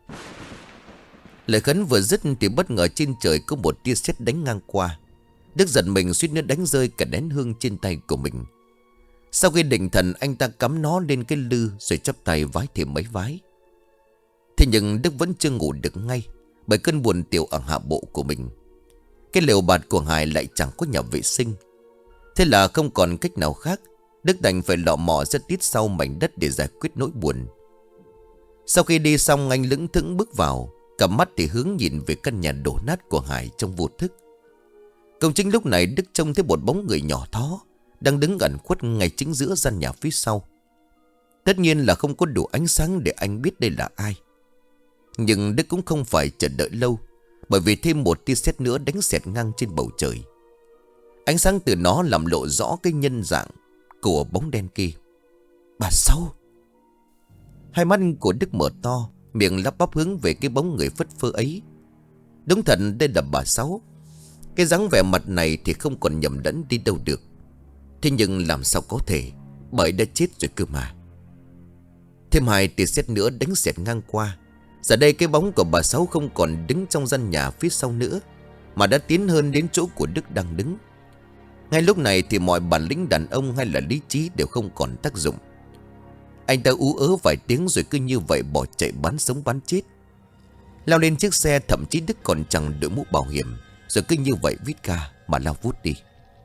Lời khấn vừa dứt thì bất ngờ trên trời có một tia sét đánh ngang qua. Đức giật mình suýt nữa đánh rơi cả nén hương trên tay của mình. Sau khi định thần, anh ta cắm nó lên cái lư rồi chắp tay vái thêm mấy vái. Thế nhưng Đức vẫn chưa ngủ được ngay, bởi cơn buồn tiểu ở hạ bộ của mình. Cái lều bạt của Hải lại chẳng có nhà vệ sinh. Thế là không còn cách nào khác, Đức đành phải lọ mọ rất tít sau mảnh đất để giải quyết nỗi buồn. Sau khi đi xong, anh lững thững bước vào, cặp mắt thì hướng nhìn về căn nhà đổ nát của Hải trong vô thức. Công chính lúc này Đức trông thấy một bóng người nhỏ thó đang đứng ẩn khuất ngay chính giữa gian nhà phía sau. Tất nhiên là không có đủ ánh sáng để anh biết đây là ai. Nhưng Đức cũng không phải chờ đợi lâu, bởi vì thêm một tia sét nữa đánh xẹt ngang trên bầu trời. Ánh sáng từ nó làm lộ rõ cái nhân dạng của bóng đen kia. Bà Sáu. Hai mắt của Đức mở to, miệng lắp bắp hướng về cái bóng người phất phơ ấy. Đúng thật đây là bà Sáu. Cái dáng vẻ mặt này thì không còn nhầm lẫn đi đâu được. Thế nhưng làm sao có thể, bởi đã chết rồi cơ mà. Thêm hai tia sét nữa đánh xẹt ngang qua. Giờ đây cái bóng của bà Sáu không còn đứng trong gian nhà phía sau nữa, mà đã tiến hơn đến chỗ của Đức đang đứng. Ngay lúc này thì mọi bản lĩnh đàn ông hay là lý trí đều không còn tác dụng. Anh ta ú ớ vài tiếng rồi cứ như vậy bỏ chạy bắn sống bắn chết. Lao lên chiếc xe, thậm chí Đức còn chẳng đội mũ bảo hiểm, rồi cứ như vậy vít ga mà lao vút đi.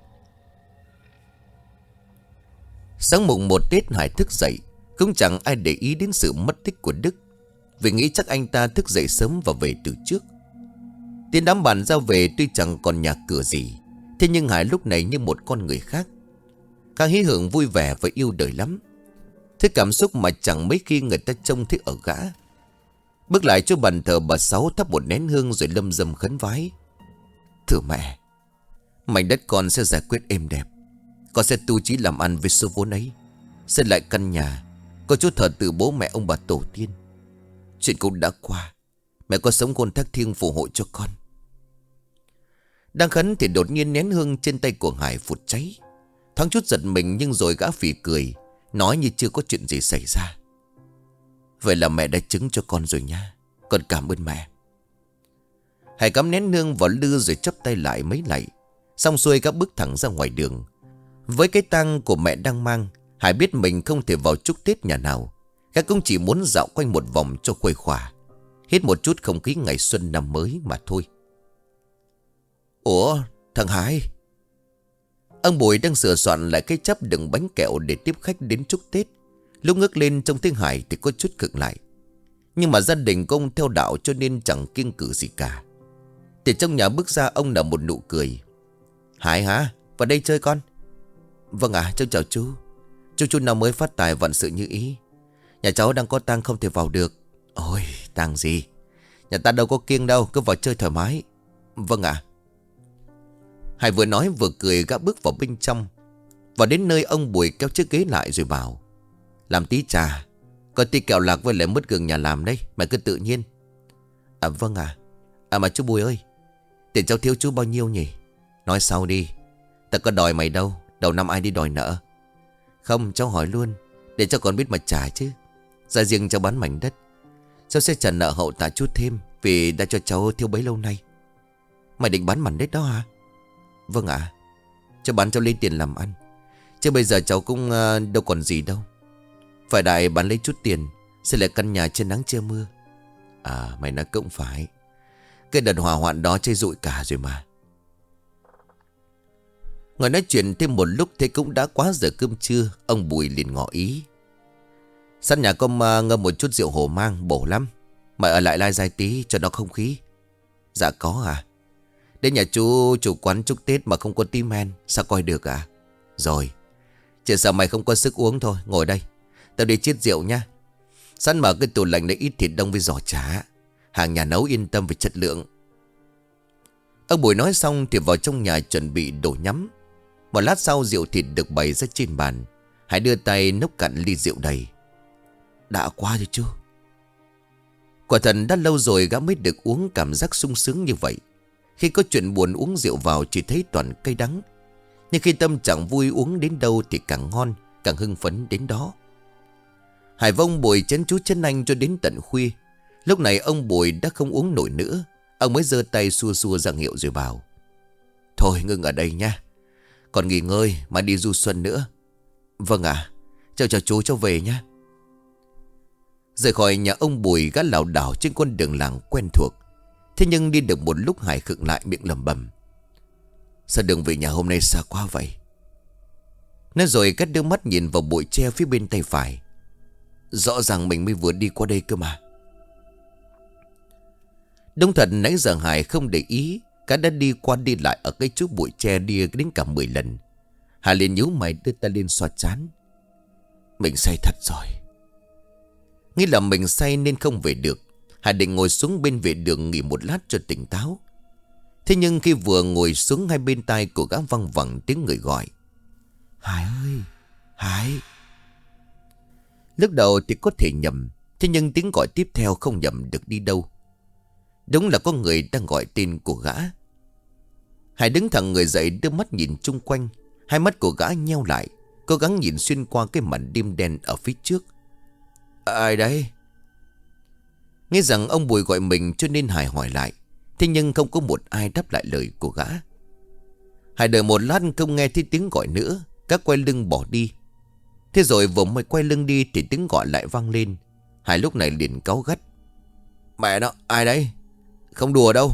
Sáng mùng một Tết, Hải thức dậy. Cũng chẳng ai để ý đến sự mất tích của Đức, vì nghĩ chắc anh ta thức dậy sớm và về từ trước. Tiến đám bạn ra về tuy chẳng còn nhà cửa gì, thế nhưng Hải lúc này như một con người khác. Khang hí hưởng vui vẻ và yêu đời lắm. Thế cảm xúc mà chẳng mấy khi người ta trông thấy ở gã. Bước lại chỗ bàn thờ bà Sáu, thắp một nén hương rồi lâm dâm khấn vái. Thưa mẹ, mảnh đất con sẽ giải quyết êm đẹp. Con sẽ tu chí làm ăn với số vốn ấy, xây lại căn nhà, có chỗ thờ từ bố mẹ ông bà tổ tiên. Chuyện cũng đã qua, mẹ có sống khôn thác thiêng phù hộ cho con. Đang khấn thì đột nhiên nén hương trên tay của Hải phụt cháy. Thoáng chút giật mình nhưng rồi gã phì cười, nói như chưa có chuyện gì xảy ra. Vậy là mẹ đã chứng cho con rồi nha, con cảm ơn mẹ. Hải cắm nén hương vào lư rồi chắp tay lại mấy lạy. Xong xuôi gã bước thẳng ra ngoài đường. Với cái tang của mẹ đang mang, Hải biết mình không thể vào chúc Tết nhà nào. Gã cũng chỉ muốn dạo quanh một vòng cho khuây khỏa, hít một chút không khí ngày xuân năm mới mà thôi. Ủa thằng Hải. Ông Bùi đang sửa soạn lại cái chắp đựng bánh kẹo để tiếp khách đến chúc Tết. Lúc ngước lên trông thấy Hải thì có chút khựng lại. Nhưng mà gia đình của ông theo đạo cho nên chẳng kiêng cử gì cả. Từ trong nhà bước ra ông nở một nụ cười. Hải hả? Vào đây chơi con. Vâng ạ, cháu chào chú. Chú chú năm mới phát tài vạn sự như ý. Nhà cháu đang có tang không thể vào được. Ôi tang gì, nhà ta đâu có kiêng đâu, cứ vào chơi thoải mái. Vâng ạ. Hải vừa nói vừa cười, gã bước vào bên trong. Vào đến nơi ông Bùi kéo chiếc ghế lại rồi bảo. Làm tí trà, có tí kẹo lạc với lại mứt gừng nhà làm đấy, mày cứ tự nhiên. À vâng ạ. À mà chú Bùi ơi, tiền cháu thiếu chú bao nhiêu nhỉ? Nói sau đi, ta có đòi mày đâu, đầu năm ai đi đòi nợ. Không, cháu hỏi luôn, để cháu còn biết mà trả chứ. Ra riêng cháu bán mảnh đất, cháu sẽ trả nợ hậu tạ chút thêm, vì đã cho cháu thiếu bấy lâu nay. Mày định bán mảnh đất đó hả? Vâng ạ. À, cháu bán cháu lấy tiền làm ăn, chứ bây giờ cháu cũng uh, đâu còn gì đâu. Phải đại bán lấy chút tiền, xây lại căn nhà trên nắng che mưa. À mày nói cũng phải, cái đợt hỏa hoạn đó chơi rụi cả rồi mà. Ngồi nói chuyện thêm một lúc thế cũng đã quá giờ cơm trưa. Ông Bùi liền ngỏ ý. Sẵn nhà con uh, ngâm một chút rượu hổ mang bổ lắm, mày ở lại lai dai tí cho nó không khí. Dạ có à. Đến nhà chú chủ quán chúc Tết mà không có tí men, sao coi được à? Rồi, chỉ sợ mày không có sức uống thôi. Ngồi đây, tao đi chiết rượu nha. Sẵn mở cái tủ lạnh lấy ít thịt đông với giò chả. Hàng nhà nấu yên tâm về chất lượng. Ông Bùi nói xong thì vào trong nhà chuẩn bị đổ nhắm. Một lát sau rượu thịt được bày ra trên bàn. Hải đưa tay nốc cạn ly rượu đầy. Đã quá rồi chú. Quả thật đã lâu rồi gã mới được uống cảm giác sung sướng như vậy. Khi có chuyện buồn uống rượu vào chỉ thấy toàn cay đắng. Nhưng khi tâm trạng vui uống đến đâu thì càng ngon, càng hưng phấn đến đó. Hải vông Bùi chén chú chén anh cho đến tận khuya. Lúc này ông Bùi đã không uống nổi nữa. Ông mới giơ tay xua xua ra hiệu rồi bảo. Thôi ngưng ở đây nha, còn nghỉ ngơi mà đi du xuân nữa. Vâng ạ. À, chào chào chú, cháu về nha. Rời khỏi nhà ông Bùi, gã lảo đảo trên con đường làng quen thuộc. Thế nhưng đi được một lúc Hải khựng lại miệng lẩm bẩm. Sao đường về nhà hôm nay xa quá vậy? Nói rồi cắt đưa mắt nhìn vào bụi tre phía bên tay phải. Rõ ràng mình mới vừa đi qua đây cơ mà. Đúng thật nãy giờ Hải không để ý, cả đã đi qua đi lại ở cái chỗ bụi tre đi đến cả mười lần. Hải liền nhíu mày đưa tay lên xoa trán. Mình say thật rồi. Nghĩ là mình say nên không về được. Hải định ngồi xuống bên vệ đường nghỉ một lát cho tỉnh táo. Thế nhưng khi vừa ngồi xuống, hai bên tai của gã văng vẳng tiếng người gọi: Hải ơi, Hải. Lúc đầu thì có thể nhầm, thế nhưng tiếng gọi tiếp theo không nhầm được đi đâu. Đúng là có người đang gọi tên của gã. Hải đứng thẳng người dậy, đưa mắt nhìn chung quanh. Hai mắt của gã nheo lại, cố gắng nhìn xuyên qua cái màn đêm đen ở phía trước. Ai đấy? Nghe rằng ông Bùi gọi mình cho nên Hải hỏi lại. Thế nhưng không có một ai đáp lại lời của gã. Hải đợi một lát không nghe thấy tiếng gọi nữa, gã quay lưng bỏ đi. Thế rồi vừa mới quay lưng đi thì tiếng gọi lại vang lên. Hải lúc này liền cáu gắt: Mẹ nó, ai đấy? Không đùa đâu.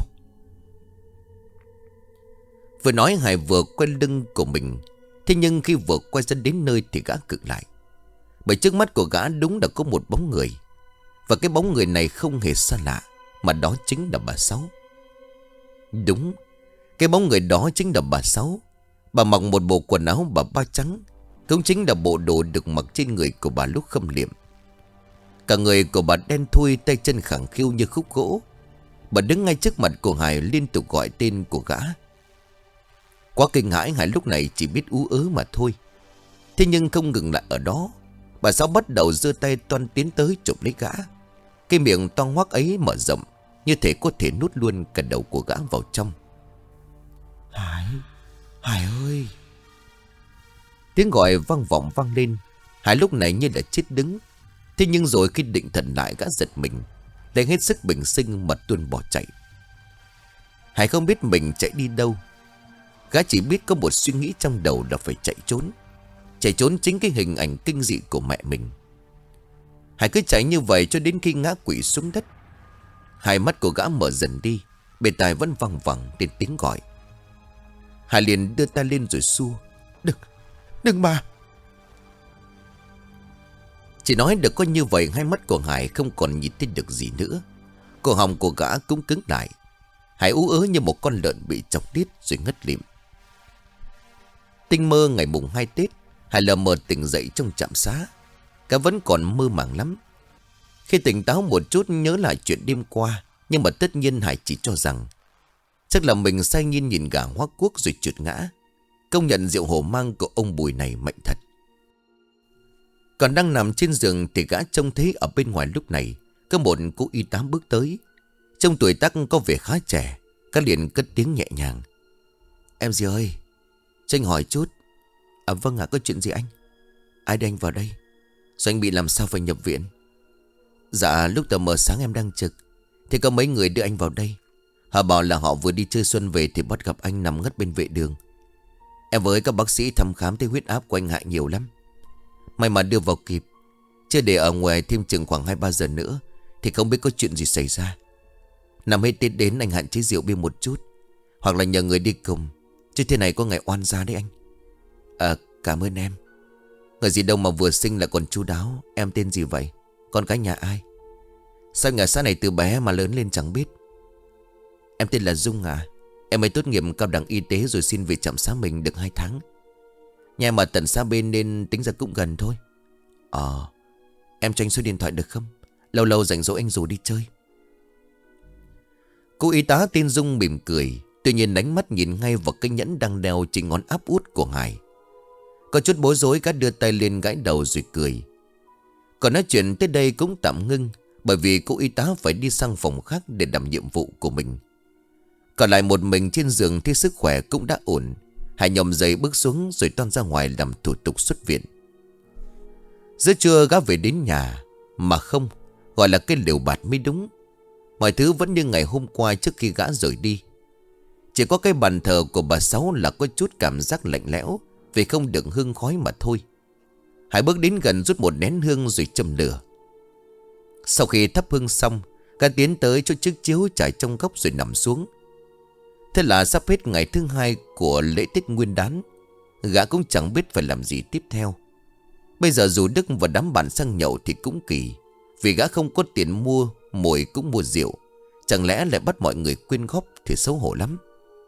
Vừa nói Hải vừa quay lưng của mình. Thế nhưng khi vừa quay ra đến nơi thì gã cực lại. Bởi trước mắt của gã đúng là có một bóng người. Và cái bóng người này không hề xa lạ, mà đó chính là bà Sáu. Đúng, cái bóng người đó chính là bà Sáu. Bà mặc một bộ quần áo bà ba trắng, cũng chính là bộ đồ được mặc trên người của bà lúc khâm liệm. Cả người của bà đen thui, tay chân khẳng khiu như khúc gỗ. Bà đứng ngay trước mặt của Hải, liên tục gọi tên của gã. Quá kinh hãi, Hải lúc này chỉ biết ú ớ mà thôi. Thế nhưng không ngừng lại ở đó, bà Sáu bắt đầu giơ tay toan tiến tới chụp lấy gã. Cái miệng to hoác ấy mở rộng, như thể có thể nuốt luôn cả đầu của gã vào trong. Hải, Hải ơi. Tiếng gọi vang vọng vang lên. Hải lúc này như là chết đứng. Thế nhưng rồi khi định thần lại, gã giật mình, lấy hết sức bình sinh mà tuôn bỏ chạy. Hải không biết mình chạy đi đâu. Gã chỉ biết có một suy nghĩ trong đầu là phải chạy trốn. Chạy trốn chính cái hình ảnh kinh dị của mẹ mình. Hải cứ chạy như vậy cho đến khi ngã quỵ xuống đất. Hai mắt của gã mở dần đi, bên tai vẫn văng vẳng đến tiếng gọi. Hải liền đưa tay lên rồi xua: Đừng, đừng mà. Chỉ nói được có như vậy, hai mắt của Hải không còn nhìn thấy được gì nữa. Cổ họng của gã cũng cứng lại. Hải ú ớ như một con lợn bị chọc tiết rồi ngất lịm. Tinh mơ ngày mùng hai Tết, Hải lờ mờ tỉnh dậy trong trạm xá. Gã vẫn còn mơ màng lắm. Khi tỉnh táo một chút nhớ lại chuyện đêm qua, nhưng mà tất nhiên Hải chỉ cho rằng chắc là mình say nhìn nhìn gà hoác quốc rồi trượt ngã. Công nhận rượu hổ mang của ông Bùi này mạnh thật. Còn đang nằm trên giường thì gã trông thấy ở bên ngoài lúc này có một cô y tá bước tới. Trong tuổi tác có vẻ khá trẻ. Gã liền cất tiếng nhẹ nhàng: Em gì ơi, cho anh hỏi chút. À vâng ạ, có chuyện gì anh? Ai đưa anh vào đây? Sao anh bị làm sao phải nhập viện? Dạ lúc tờ mờ sáng em đang trực thì có mấy người đưa anh vào đây. Họ bảo là họ vừa đi chơi xuân về thì bắt gặp anh nằm ngất bên vệ đường. Em với các bác sĩ thăm khám thấy huyết áp của anh hạ nhiều lắm. May mà đưa vào kịp, chứ để ở ngoài thêm chừng khoảng hai ba giờ nữa thì không biết có chuyện gì xảy ra. Năm hết Tết đến anh hạn chế rượu bia một chút, hoặc là nhờ người đi cùng, chứ thế này có ngày oan ra đấy anh. À cảm ơn em. Người gì đâu mà vừa sinh là còn chu đáo. Em tên gì vậy? Con cái nhà ai? Sao nhà xã này từ bé mà lớn lên chẳng biết? Em tên là Dung à. Em mới tốt nghiệp cao đẳng y tế rồi xin về trạm xá mình được hai tháng. Nhà mà tận xa bên nên tính ra cũng gần thôi. Ờ, em cho anh số điện thoại được không? Lâu lâu rảnh rỗi anh rủ đi chơi. Cô y tá tên Dung mỉm cười, tuy nhiên đánh mắt nhìn ngay vào cái nhẫn đang đeo trên ngón áp út của Hải. Có chút bối rối, gã đưa tay lên gãi đầu rồi cười. Còn nói chuyện tới đây cũng tạm ngưng, bởi vì cô y tá phải đi sang phòng khác để làm nhiệm vụ của mình. Còn lại một mình trên giường thì sức khỏe cũng đã ổn. Hải nhòm dậy bước xuống rồi toan ra ngoài làm thủ tục xuất viện. Giữa trưa gã về đến nhà, mà không, gọi là cái lều bạt mới đúng. Mọi thứ vẫn như ngày hôm qua trước khi gã rời đi. Chỉ có cái bàn thờ của bà Sáu là có chút cảm giác lạnh lẽo vì không được hương khói mà thôi. Hải bước đến gần rút một nén hương rồi châm lửa. Sau khi thắp hương xong, gã tiến tới chỗ chiếc chiếu trải trong góc rồi nằm xuống. Thế là sắp hết ngày thứ hai của lễ Tết Nguyên Đán. Gã cũng chẳng biết phải làm gì tiếp theo. Bây giờ dù Đức và đám bạn sang nhậu thì cũng kỳ, vì gã không có tiền mua mồi cũng mua rượu. Chẳng lẽ lại bắt mọi người quyên góp thì xấu hổ lắm.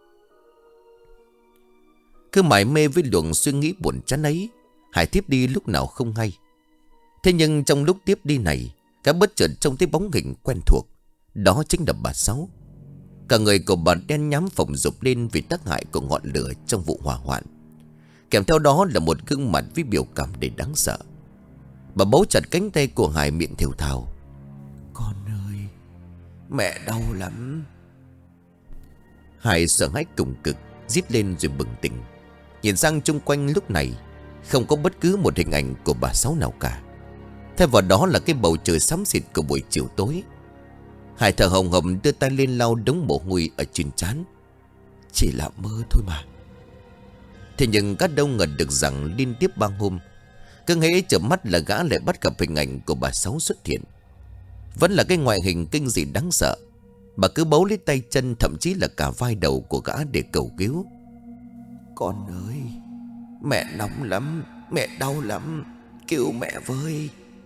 Cứ mải mê với luồng suy nghĩ buồn chán ấy, Hải tiếp đi lúc nào không hay. Thế nhưng trong lúc tiếp đi này, gã bất chợt trông thấy bóng hình quen thuộc. Đó chính là bà Sáu. Cả người của bà đen nhám phồng rụp lên vì tác hại của ngọn lửa trong vụ hỏa hoạn. Kèm theo đó là một gương mặt với biểu cảm đầy đáng sợ. Bà bấu chặt cánh tay của Hải, miệng thều thào: "Con ơi, mẹ đau lắm." Hải sợ hãi cùng cực, rít lên rồi bừng tỉnh. Nhìn sang chung quanh lúc này không có bất cứ một hình ảnh của bà Sáu nào cả. Thay vào đó là cái bầu trời xám xịt của buổi chiều tối. Hải thở hồng hộc đưa tay lên lau đống mồ hôi ở trên trán. Chỉ là mơ thôi mà. Thế nhưng các đâu ngờ được rằng liên tiếp ba hôm, cứ hễ chợp mắt là gã lại bắt gặp hình ảnh của bà Sáu xuất hiện. Vẫn là cái ngoại hình kinh dị đáng sợ. Bà cứ bấu lấy tay chân, thậm chí là cả vai đầu của gã để cầu cứu: "Con ơi, mẹ nóng lắm, mẹ đau lắm, cứu mẹ với."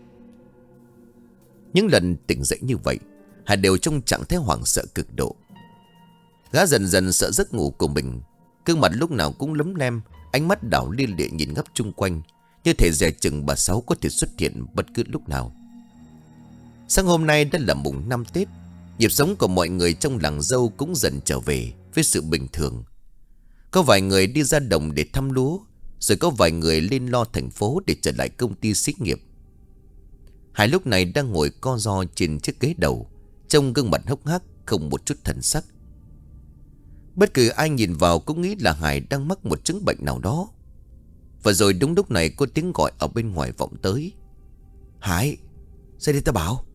Những lần tỉnh dậy như vậy, Hải đều trong trạng thái hoảng sợ cực độ. Gã dần dần sợ giấc ngủ của mình. Gương mặt lúc nào cũng lấm lem, ánh mắt đảo liên lịa nhìn ngắp chung quanh, như thể dè chừng bà Sáu có thể xuất hiện bất cứ lúc nào. Sáng hôm nay đã là mùng năm Tết. Nhịp sống của mọi người trong làng dâu cũng dần trở về với sự bình thường. Có vài người đi ra đồng để thăm lúa, rồi có vài người lên lo thành phố để trở lại công ty xí nghiệp. Hải lúc này đang ngồi co ro trên chiếc ghế đầu, trông gương mặt hốc hác, không một chút thần sắc. Bất cứ ai nhìn vào cũng nghĩ là Hải đang mắc một chứng bệnh nào đó. Và rồi đúng lúc này có tiếng gọi ở bên ngoài vọng tới: "Hải, ra đây ta bảo."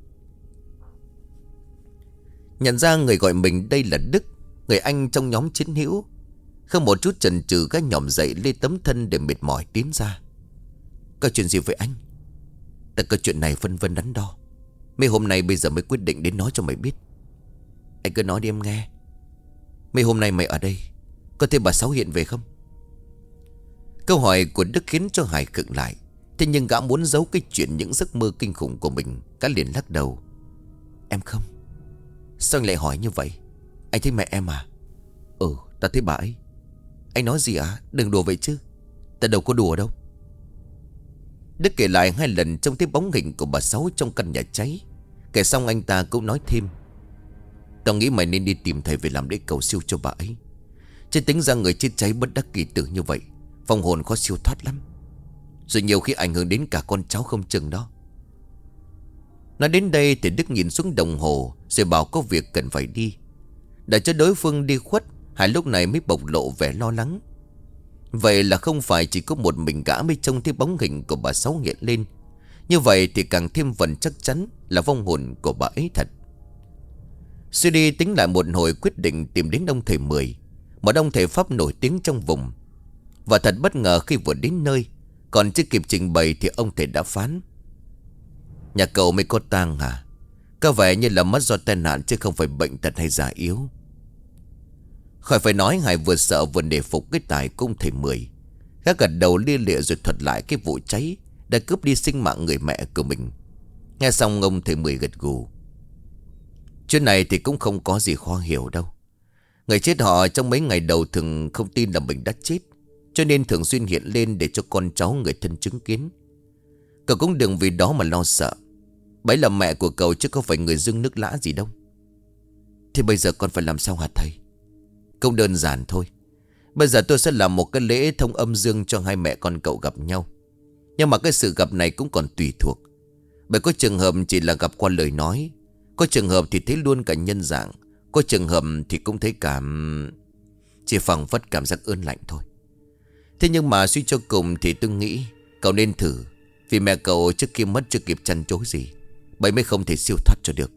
Nhận ra người gọi mình đây là Đức, người anh trong nhóm chiến hữu. Không một chút chần chừ, gã nhỏm dậy lê tấm thân để mệt mỏi tiến ra. "Có chuyện gì với anh?" "Ta có chuyện này phân vân đắn đo. Mấy hôm nay bây giờ mới quyết định đến nói cho mày biết." "Anh cứ nói đi em nghe." "Mấy hôm nay mày ở đây, có thấy bà Sáu hiện về không?" Câu hỏi của Đức khiến cho Hải khựng lại. Thế nhưng gã muốn giấu cái chuyện những giấc mơ kinh khủng của mình, gã liền lắc đầu: "Em không." "Sao anh lại hỏi như vậy? Anh thấy mẹ em à?" "Ừ, ta thấy bà ấy." "Anh nói gì à? Đừng đùa vậy chứ." "Ta đâu có đùa đâu." Đức kể lại hai lần trông thấy bóng hình của bà Sáu trong căn nhà cháy. Kể xong anh ta cũng nói thêm: "Tao nghĩ mày nên đi tìm thầy về làm lễ cầu siêu cho bà ấy. Chứ tính ra người chết cháy bất đắc kỳ tử như vậy, vong hồn khó siêu thoát lắm. Rồi nhiều khi ảnh hưởng đến cả con cháu không chừng đó." Nói đến đây thì Đức nhìn xuống đồng hồ, rồi bảo có việc cần phải đi. Để cho đối phương đi khuất, Hải lúc này mới bộc lộ vẻ lo lắng. Vậy là không phải chỉ có một mình gã mới trông thấy bóng hình của bà Sáu hiện lên. Như vậy thì càng thêm phần chắc chắn là vong hồn của bà ấy thật. Suy đi tính lại một hồi, quyết định tìm đến ông thầy Mười, một ông thầy Pháp nổi tiếng trong vùng. Và thật bất ngờ khi vừa đến nơi, còn chưa kịp trình bày thì ông thầy đã phán: "Nhà cậu mới có tang hả? Có vẻ như là mất do tai nạn chứ không phải bệnh tật hay già yếu." Khỏi phải nói, Hải vừa sợ vừa nể phục cái tài của ông thầy Mười. Gã gật đầu lia lịa rồi thuật lại cái vụ cháy đã cướp đi sinh mạng người mẹ của mình. Nghe xong ông thầy Mười gật gù: "Chuyện này thì cũng không có gì khó hiểu đâu. Người chết họ trong mấy ngày đầu thường không tin là mình đã chết, cho nên thường xuyên hiện lên để cho con cháu người thân chứng kiến. Cậu cũng đừng vì đó mà lo sợ. Bấy là mẹ của cậu chứ không phải người dưng nước lã gì đâu." "Thế bây giờ con phải làm sao hả thầy?" "Cũng đơn giản thôi. Bây giờ tôi sẽ làm một cái lễ thông âm dương cho hai mẹ con cậu gặp nhau. Nhưng mà cái sự gặp này cũng còn tùy thuộc. Bởi có trường hợp chỉ là gặp qua lời nói, có trường hợp thì thấy luôn cả nhân dạng, có trường hợp thì cũng thấy cảm... chỉ phảng phất cảm giác ớn lạnh thôi. Thế nhưng mà suy cho cùng thì tôi nghĩ cậu nên thử. Vì mẹ cậu trước kia mất chưa kịp chăn chối gì, bởi mới không thể siêu thoát cho được."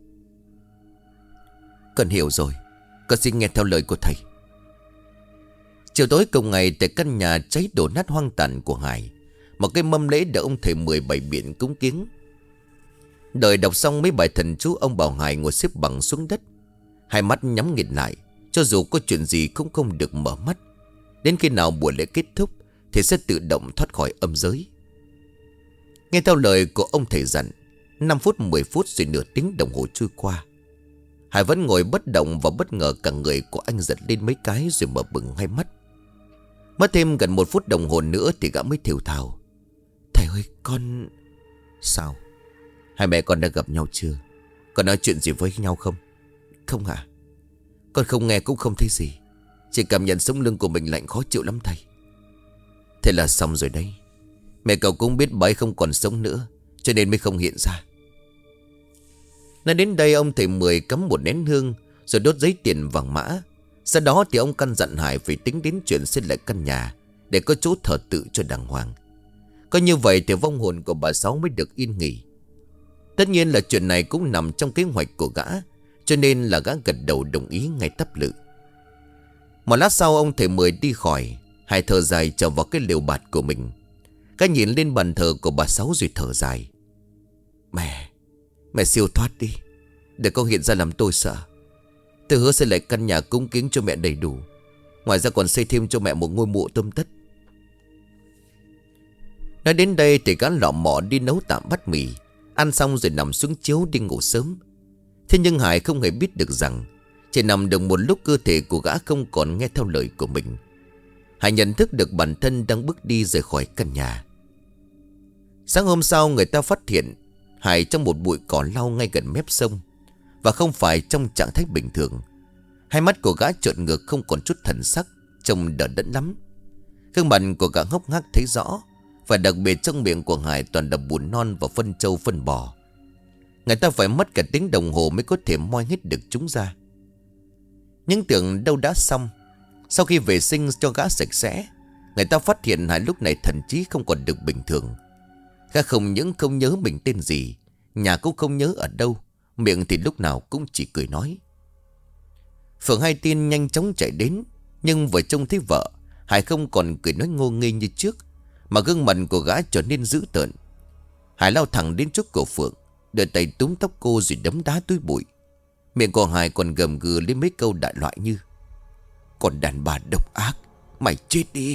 "Con hiểu rồi, con xin nghe theo lời của thầy." Chiều tối cùng ngày, tại căn nhà cháy đổ nát hoang tàn của Hải, một cái mâm lễ được ông thầy Mười bày biện cúng kiến. Đợi đọc xong mấy bài thần chú, ông bảo Hải ngồi xếp bằng xuống đất, hai mắt nhắm nghiền lại. Cho dù có chuyện gì cũng không được mở mắt. Đến khi nào buổi lễ kết thúc thì sẽ tự động thoát khỏi âm giới. Nghe theo lời của ông thầy dặn, năm phút mười phút rồi nửa tiếng đồng hồ trôi qua. Hải vẫn ngồi bất động, và bất ngờ cả người của anh giật lên mấy cái rồi mở bừng hai mắt. Mất thêm gần một phút đồng hồ nữa thì gã mới thều thào: "Thầy ơi, con..." "Sao? Hai mẹ con đã gặp nhau chưa? Con nói chuyện gì với nhau không?" "Không hả?" Con không nghe cũng không thấy gì, chỉ cảm nhận sống lưng của mình lạnh khó chịu lắm thầy. Thế là xong rồi đấy. Mẹ cậu cũng biết bà ấy không còn sống nữa, cho nên mới không hiện ra. Nói đến đây ông thầy Mười cắm một nén hương rồi đốt giấy tiền vàng mã. Sau đó thì ông căn dặn Hải phải tính đến chuyện xây lại căn nhà để có chỗ thờ tự cho đàng hoàng. Có như vậy thì vong hồn của bà Sáu mới được yên nghỉ. Tất nhiên là chuyện này cũng nằm trong kế hoạch của gã, cho nên là gã gật đầu đồng ý ngay tắp lự. Một lát sau ông thầy Mười đi khỏi. Hải thở dài trở vào cái lều bạt của mình. Gã nhìn lên bàn thờ của bà Sáu rồi thở dài. Mẹ, mẹ siêu thoát đi, để con hiện ra làm tôi sợ. Tôi hứa xây lại căn nhà cúng kính cho mẹ đầy đủ. Ngoài ra còn xây thêm cho mẹ một ngôi mộ tươm tất. Nói đến đây thì gã lọ mọ đi nấu tạm bát mì. Ăn xong rồi nằm xuống chiếu đi ngủ sớm. Thế nhưng Hải không hề biết được rằng chỉ nằm được một lúc cơ thể của gã không còn nghe theo lời của mình. Hải nhận thức được bản thân đang bước đi rời khỏi căn nhà. Sáng hôm sau người ta phát hiện Hải trong một bụi cỏ lau ngay gần mép sông, và không phải trong trạng thái bình thường. Hai mắt của gã trợn ngược không còn chút thần sắc, trông đờ đẫn lắm. Gương mặt của gã hốc hác thấy rõ, và đặc biệt trong miệng của Hải toàn là bùn non và phân trâu phân bò. Người ta phải mất cả tiếng đồng hồ mới có thể moi hết được chúng ra. Nhưng tưởng đâu đã xong. Sau khi vệ sinh cho gã sạch sẽ, người ta phát hiện Hải lúc này thần trí không còn được bình thường. Gã không những không nhớ mình tên gì, nhà cũng không nhớ ở đâu, miệng thì lúc nào cũng chỉ cười nói. Phượng Hai Tiên nhanh chóng chạy đến, nhưng vừa trông thấy vợ, Hải không còn cười nói ngô nghê như trước, mà gương mặt của gã trở nên dữ tợn. Hải lao thẳng đến trước cổ Phượng, đưa tay túm tóc cô rồi đấm đá túi bụi. Miệng của Hải còn gầm gừ lên mấy câu đại loại như: Còn đàn bà độc ác, mày chết đi.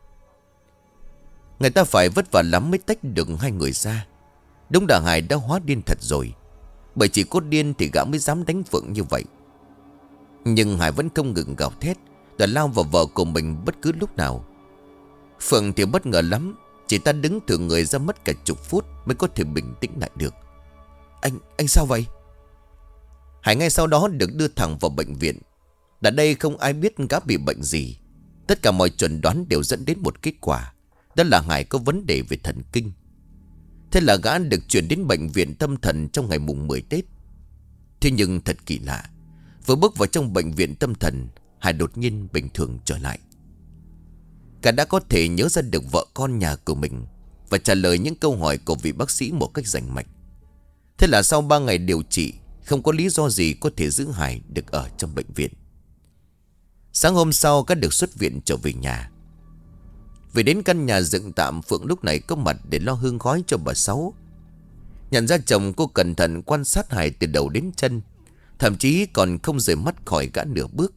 Người ta phải vất vả lắm mới tách được hai người ra. Đúng là Hải đã hóa điên thật rồi, bởi chỉ có điên thì gã mới dám đánh Phượng như vậy. Nhưng Hải vẫn không ngừng gào thét, đã lao vào vợ của mình bất cứ lúc nào. Phượng thì bất ngờ lắm, chị ta đứng thử người ra mất cả chục phút mới có thể bình tĩnh lại được. Anh, anh sao vậy? Hải ngay sau đó được đưa thẳng vào bệnh viện. Đã đây không ai biết gã bị bệnh gì. Tất cả mọi chuẩn đoán đều dẫn đến một kết quả, đó là Hải có vấn đề về thần kinh. Thế là gã được chuyển đến bệnh viện tâm thần trong ngày mùng mười Tết. Thế nhưng thật kỳ lạ, vừa bước vào trong bệnh viện tâm thần, Hải đột nhiên bình thường trở lại. Gã đã có thể nhớ ra được vợ con nhà của mình và trả lời những câu hỏi của vị bác sĩ một cách rành mạch. Thế là sau ba ngày điều trị, không có lý do gì có thể giữ Hải được ở trong bệnh viện. Sáng hôm sau gã được xuất viện trở về nhà. Về đến căn nhà dựng tạm, Phượng lúc này có mặt để lo hương khói cho bà Sáu. Nhận ra chồng, cô cẩn thận quan sát Hải từ đầu đến chân, thậm chí còn không rời mắt khỏi gã nửa bước.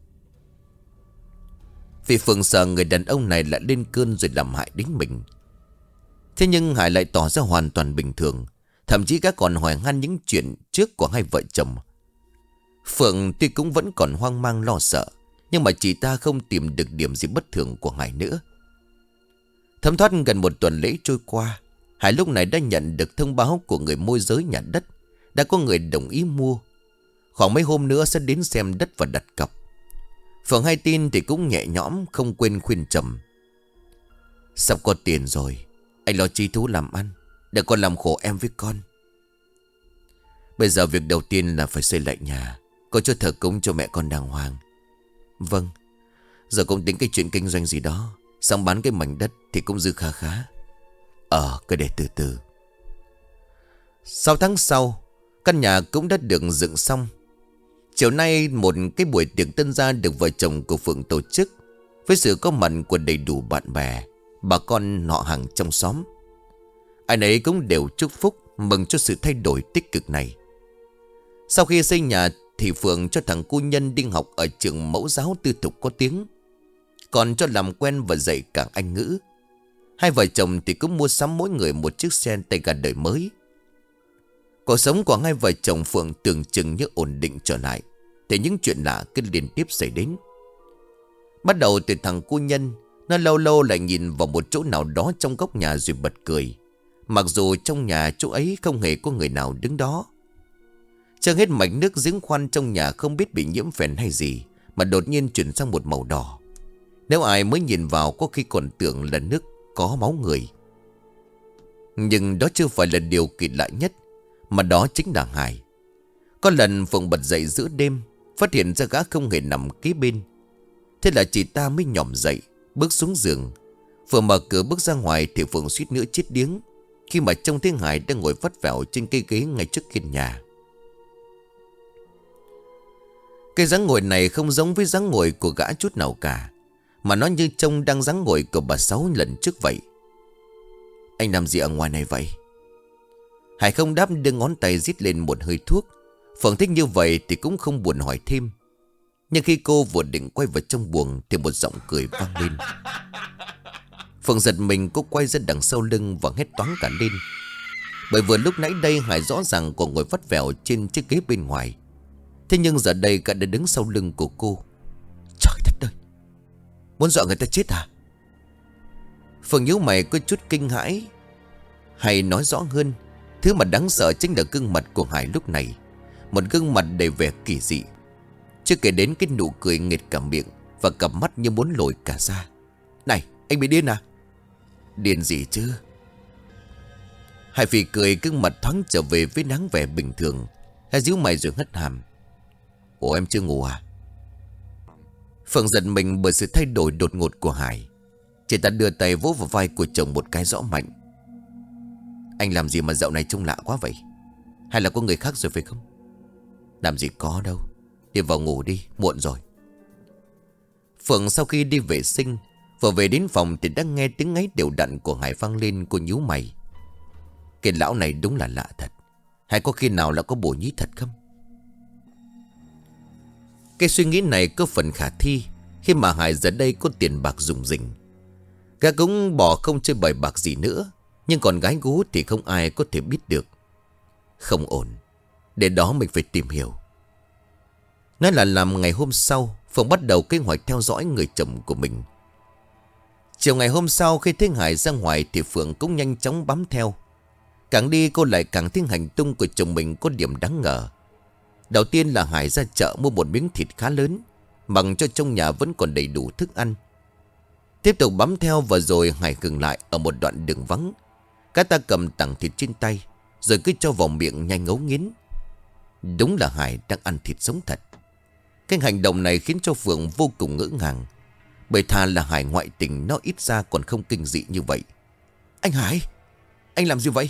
Vì Phượng sợ người đàn ông này lại lên cơn rồi làm hại đến mình. Thế nhưng Hải lại tỏ ra hoàn toàn bình thường, thậm chí gã còn hỏi han những chuyện trước của hai vợ chồng. Phượng tuy cũng vẫn còn hoang mang lo sợ, nhưng mà chị ta không tìm được điểm gì bất thường của Hải nữa. Thấm thoát gần một tuần lễ trôi qua, Hải lúc này đã nhận được thông báo của người môi giới nhà đất. Đã có người đồng ý mua, khoảng mấy hôm nữa sẽ đến xem đất và đặt cọc. Phượng hay tin thì cũng nhẹ nhõm, không quên khuyên trầm: Sắp có tiền rồi, anh lo chi thú làm ăn, đừng còn làm khổ em với con. Bây giờ việc đầu tiên là phải xây lại nhà, có chỗ thờ cúng cho mẹ con đàng hoàng. Vâng, giờ cũng tính cái chuyện kinh doanh gì đó, xong bán cái mảnh đất thì cũng dư khá khá. Ờ, cứ để từ từ. Sáu tháng sau, căn nhà cũng đã được dựng xong. Chiều nay một cái buổi tiệc tân gia được vợ chồng của Phượng tổ chức, với sự có mặt của đầy đủ bạn bè, bà con họ hàng trong xóm. Ai nấy cũng đều chúc phúc, mừng cho sự thay đổi tích cực này. Sau khi xây nhà thì Phượng cho thằng cu Nhân đi học ở trường mẫu giáo tư thục có tiếng, còn cho làm quen và dạy cả Anh ngữ. Hai vợ chồng thì cũng mua sắm mỗi người một chiếc xe tay ga đời mới. Cuộc sống của hai vợ chồng Phượng tưởng chừng như ổn định trở lại, thì những chuyện lạ cứ liên tiếp xảy đến. Bắt đầu từ thằng cu Nhân, nó lâu lâu lại nhìn vào một chỗ nào đó trong góc nhà rồi bật cười, mặc dù trong nhà chỗ ấy không hề có người nào đứng đó. Chưa hết mạch nước giếng khoan trong nhà không biết bị nhiễm phèn hay gì mà đột nhiên chuyển sang một màu đỏ. Nếu ai mới nhìn vào có khi còn tưởng là nước có máu người. Nhưng đó chưa phải là điều kỳ lạ nhất, mà đó chính là Hải. Có lần Phượng bật dậy giữa đêm, phát hiện ra gã không hề nằm kế bên. Thế là chị ta mới nhỏm dậy, bước xuống giường. Phượng mở cửa bước ra ngoài thì Phượng suýt nữa chết điếng khi mà trông thấy Hải đang ngồi vắt vẻo trên cây ghế ngay trước hiên nhà. Cái dáng ngồi này không giống với dáng ngồi của gã chút nào cả, mà nó như trông đang dáng ngồi của bà Sáu lần trước vậy. Anh làm gì ở ngoài này vậy? Hải không đáp, đưa ngón tay rít lên một hơi thuốc. Phượng thích như vậy thì cũng không buồn hỏi thêm. Nhưng khi cô vừa định quay vào trong buồng thì một giọng cười vang lên. Phượng giật mình, cô quay ra đằng sau lưng và hét toáng cả lên. Bởi vừa lúc nãy đây Hải rõ ràng còn ngồi vắt vẻo trên chiếc ghế bên ngoài. Thế nhưng giờ đây gã đã đứng sau lưng của cô. Trời đất ơi, muốn dọa người ta chết à? Phượng nhíu mày có chút kinh hãi. Hay nói rõ hơn, thứ mà đáng sợ chính là gương mặt của Hải lúc này. Một gương mặt đầy vẻ kỳ dị, chưa kể đến cái nụ cười nghệt cả miệng và cặp mắt như muốn lồi cả ra. Này, anh bị điên à? Điên gì chứ? Hải phì cười, gương mặt thoáng trở về với dáng vẻ bình thường. Hải díu mày rồi hất hàm. Ủa, em chưa ngủ à? Phượng giật mình bởi sự thay đổi đột ngột của Hải. Chị ta đưa tay vỗ vào vai của chồng một cái rõ mạnh. Anh làm gì mà dạo này trông lạ quá vậy? Hay là có người khác rồi phải không? Làm gì có đâu, đi vào ngủ đi, muộn rồi. Phượng sau khi đi vệ sinh, vừa về đến phòng thì đang nghe tiếng ngáy đều đặn của Hải vang lên. Cô nhíu mày. Cái lão này đúng là lạ thật. Hay có khi nào là có bồ nhí thật không? Cái suy nghĩ này có phần khả thi khi mà Hải giờ đây có tiền bạc rủng rỉnh. Gã cũng bỏ không chơi bời bạc gì nữa. Nhưng còn gái gú thì không ai có thể biết được. Không ổn, để đó mình phải tìm hiểu. Nói là làm ngày hôm sau, Phượng bắt đầu kế hoạch theo dõi người chồng của mình. Chiều ngày hôm sau khi thấy Hải ra ngoài thì Phượng cũng nhanh chóng bám theo. Càng đi cô lại càng thấy hành tung của chồng mình có điểm đáng ngờ. Đầu tiên là Hải ra chợ mua một miếng thịt khá lớn, mặc cho trong nhà vẫn còn đầy đủ thức ăn. Tiếp tục bám theo và rồi Hải ngừng lại ở một đoạn đường vắng. Cả ta cầm tảng thịt trên tay, rồi cứ cho vào miệng nhanh ngấu nghiến. Đúng là Hải đang ăn thịt sống thật. Cái hành động này khiến cho Phượng vô cùng ngỡ ngàng. Bởi thà là Hải ngoại tình, nó ít ra còn không kinh dị như vậy. Anh Hải, anh làm gì vậy?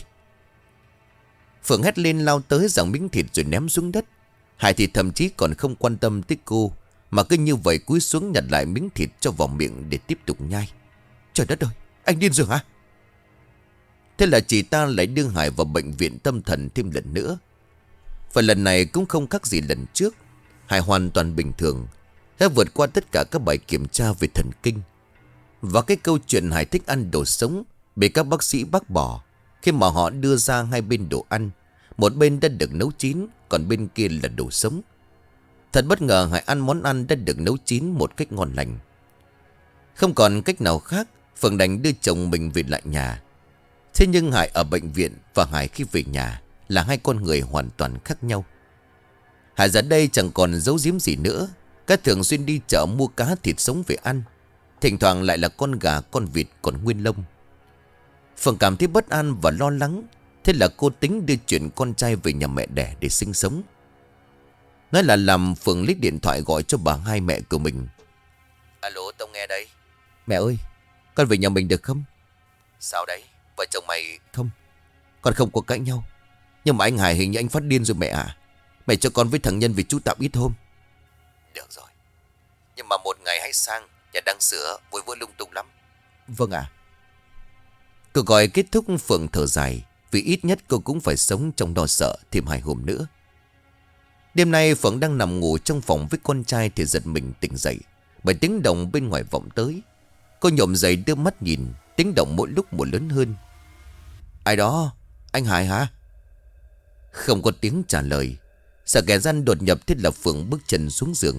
Phượng hét lên, lao tới giằng miếng thịt rồi ném xuống đất. Hải thì thậm chí còn không quan tâm tới cô, mà cứ như vậy cúi xuống nhặt lại miếng thịt cho vào miệng để tiếp tục nhai. Trời đất ơi, anh điên rồi hả? Thế là chị ta lại đưa Hải vào bệnh viện tâm thần thêm lần nữa. Và lần này cũng không khác gì lần trước. Hải hoàn toàn bình thường, đã vượt qua tất cả các bài kiểm tra về thần kinh. Và cái câu chuyện Hải thích ăn đồ sống bị các bác sĩ bác bỏ khi mà họ đưa ra hai bên đồ ăn. Một bên đã được nấu chín, còn bên kia là đồ sống. Thật bất ngờ Hải ăn món ăn đã được nấu chín một cách ngon lành. Không còn cách nào khác, Phượng đành đưa chồng mình về lại nhà. Thế nhưng Hải ở bệnh viện và Hải khi về nhà là hai con người hoàn toàn khác nhau. Hải giờ đây chẳng còn giấu giếm gì nữa. Các thường xuyên đi chợ mua cá thịt sống về ăn. Thỉnh thoảng lại là con gà con vịt còn nguyên lông. Phượng cảm thấy bất an và lo lắng. Thế là cô tính đưa chuyện con trai về nhà mẹ đẻ để sinh sống. Nói là làm, Phượng lấy điện thoại gọi cho bà hai mẹ của mình. Alo, Tông nghe đây. Mẹ ơi, con về nhà mình được không? Sao đấy, vợ chồng mày... Không, con không có cãi nhau. Nhưng mà anh Hải hình như anh phát điên rồi mẹ à. Mẹ cho con với thằng Nhân về chú tạm ít hôm. Được rồi, nhưng mà một ngày hãy sang, nhà đang sửa, vội vội lung tung lắm. Vâng ạ. Cuộc gọi kết thúc, Phượng thở dài, vì ít nhất cô cũng phải sống trong lo sợ thêm hai hôm nữa. Đêm nay Phượng đang nằm ngủ trong phòng với con trai thì giật mình tỉnh dậy bởi tiếng động bên ngoài vọng tới. Cô nhổm dậy đưa mắt nhìn, tiếng động mỗi lúc một lớn hơn. Ai đó? Anh Hải hả? Không có tiếng trả lời. Sợ kẻ gian đột nhập, thế là Phượng bước chân xuống giường.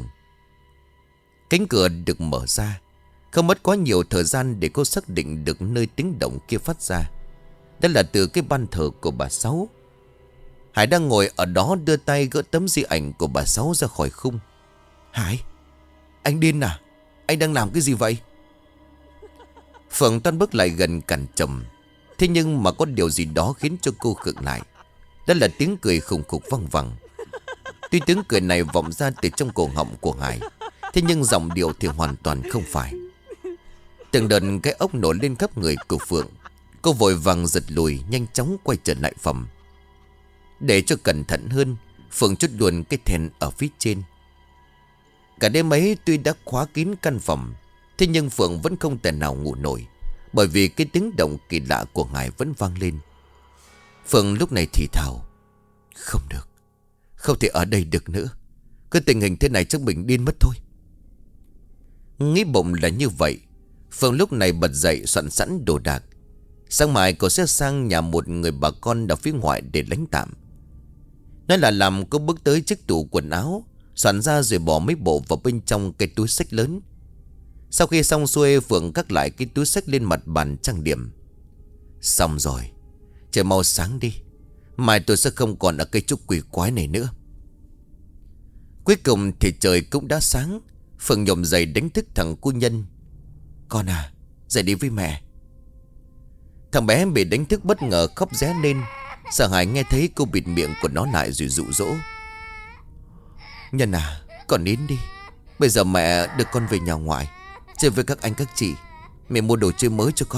Cánh cửa được mở ra. Không mất quá nhiều thời gian để cô xác định được nơi tiếng động kia phát ra. Đó là từ cái ban thờ của bà Sáu. Hải đang ngồi ở đó đưa tay gỡ tấm di ảnh của bà Sáu ra khỏi khung. Hải, Anh điên à? Anh đang làm cái gì vậy? Phượng toan bước lại gần cản chồng. Thế nhưng mà có điều gì đó khiến cho cô khựng lại. Đó là tiếng cười khùng khục văng vẳng. Tuy tiếng cười này vọng ra từ trong cổ họng của Hải, thế nhưng giọng điệu thì hoàn toàn không phải. Từng đợt cái ốc nổ lên khắp người của Phượng. Cô vội vàng giật lùi, nhanh chóng quay trở lại phòng. Để cho cẩn thận hơn, Phượng chốt luôn cái then ở phía trên. Cả đêm ấy tuy đã khóa kín căn phòng, thế nhưng Phượng vẫn không thể nào ngủ nổi, bởi vì cái tiếng động kỳ lạ của Hải vẫn vang lên. Phượng lúc này thì thào: Không được, không thể ở đây được nữa. Cái tình hình thế này chắc mình điên mất thôi. Nghĩ bụng là như vậy, Phượng lúc này bật dậy soạn sẵn đồ đạc. Sáng mai cô sẽ sang nhà một người bà con ở phía ngoại để lánh tạm. Nói là làm, cô bước tới chiếc tủ quần áo, soạn ra rồi bỏ mấy bộ vào bên trong cái túi xách lớn. Sau khi xong xuôi, Phượng cất lại cái túi xách lên mặt bàn trang điểm. Xong rồi, trời mau sáng đi, mai tôi sẽ không còn ở cây trúc quỷ quái này nữa. Cuối cùng thì trời cũng đã sáng. Phượng nhổm dậy đánh thức thằng cu Nhân. Con à, dậy đi với mẹ. Thằng bé bị đánh thức bất ngờ khóc ré lên. Sợ hãi nghe thấy cô bịt miệng của nó lại rồi dụ dỗ. Nhân à, con nín đi. Bây giờ mẹ đưa con về nhà ngoại chơi với các anh các chị. Mẹ mua đồ chơi mới cho con.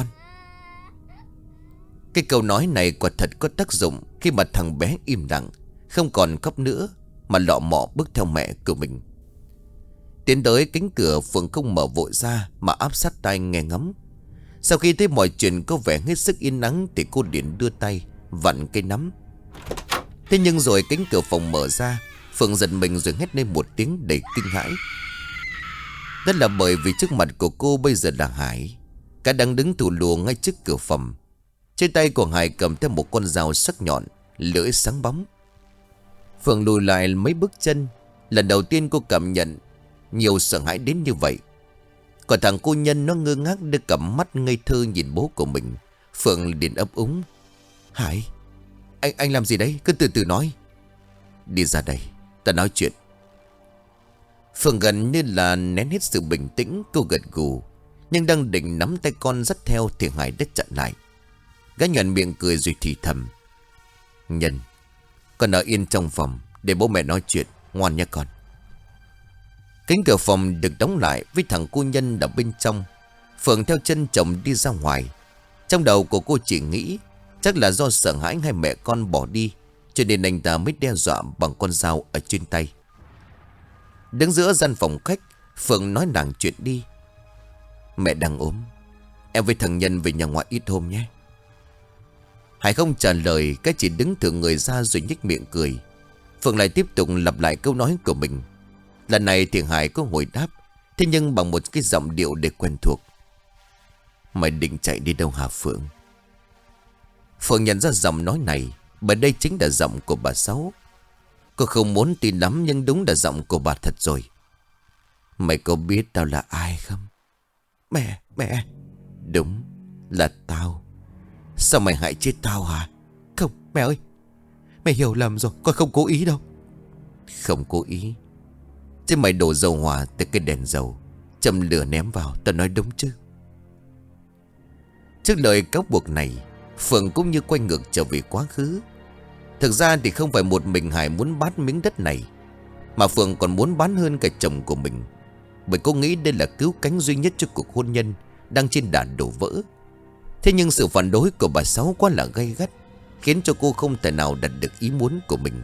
Cái câu nói này quả thật có tác dụng, khi mà thằng bé im lặng, không còn khóc nữa, mà lọ mọ bước theo mẹ của mình. Tiến tới cánh cửa, Phượng không mở vội ra mà áp sát tai nghe ngắm. Sau khi thấy mọi chuyện có vẻ hết sức yên ắng thì cô liền đưa tay vặn cây nắm. Thế nhưng rồi cánh cửa phòng mở ra, Phượng giật mình rồi hét lên một tiếng đầy kinh hãi. Đó là bởi vì trước mặt của cô bây giờ là Hải. Cả đang đứng thù lùa ngay trước cửa phòng. Trên tay của Hải cầm theo một con dao sắc nhọn, lưỡi sáng bóng. Phượng lùi lại mấy bước chân. Lần đầu tiên cô cảm nhận nhiều sợ hãi đến như vậy. Còn thằng cô Nhân nó ngơ ngác đưa cặp mắt ngây thơ nhìn bố của mình. Phượng liền ấp úng. Hải, anh anh làm gì đấy? Cứ từ từ nói. Đi ra đây, ta nói chuyện. Phượng gần như là nén hết sự bình tĩnh. Cô gật gù, nhưng đang định nắm tay con dắt theo thì Hải đã chặn lại. Gã nhoẻn miệng cười rồi thì thầm. Nhân, con ở yên trong phòng để bố mẹ nói chuyện, ngoan nhé con. Cánh cửa phòng được đóng lại với thằng cô Nhân ở bên trong. Phượng theo chân chồng đi ra ngoài. Trong đầu của cô chỉ nghĩ chắc là do sợ hãi hai mẹ con bỏ đi, cho nên anh ta mới đe dọa bằng con dao ở trên tay. Đứng giữa gian phòng khách, Phượng nói nàng chuyện đi. Mẹ đang ốm, em với thằng Nhân về nhà ngoại ít hôm nhé. Hải không trả lời, cái chỉ đứng thử người ra rồi nhếch miệng cười. Phượng lại tiếp tục lặp lại câu nói của mình. Lần này thì Hải có hồi đáp, thế nhưng bằng một cái giọng điệu để quen thuộc. Mày định chạy đi đâu hả Phượng? Phượng nhận ra giọng nói này, bởi đây chính là giọng của bà Sáu. Cô không muốn tin lắm, nhưng đúng là giọng của bà thật rồi. Mày có biết tao là ai không? Mẹ, mẹ. Đúng, là tao. Sao mày hại chết tao hả? Không, mẹ ơi, mẹ hiểu lầm rồi, con không cố ý đâu. Không cố ý? Chứ mày đổ dầu hỏa từ cái đèn dầu, châm lửa ném vào, tao nói đúng chứ? Trước lời cáo buộc này, Phượng cũng như quay ngược trở về quá khứ. Thực ra thì không phải một mình Hải muốn bán miếng đất này, mà Phượng còn muốn bán hơn cả chồng của mình. Bởi cô nghĩ đây là cứu cánh duy nhất cho cuộc hôn nhân đang trên đà đổ vỡ. Thế nhưng sự phản đối của bà Sáu quá là gay gắt, khiến cho cô không thể nào đạt được ý muốn của mình.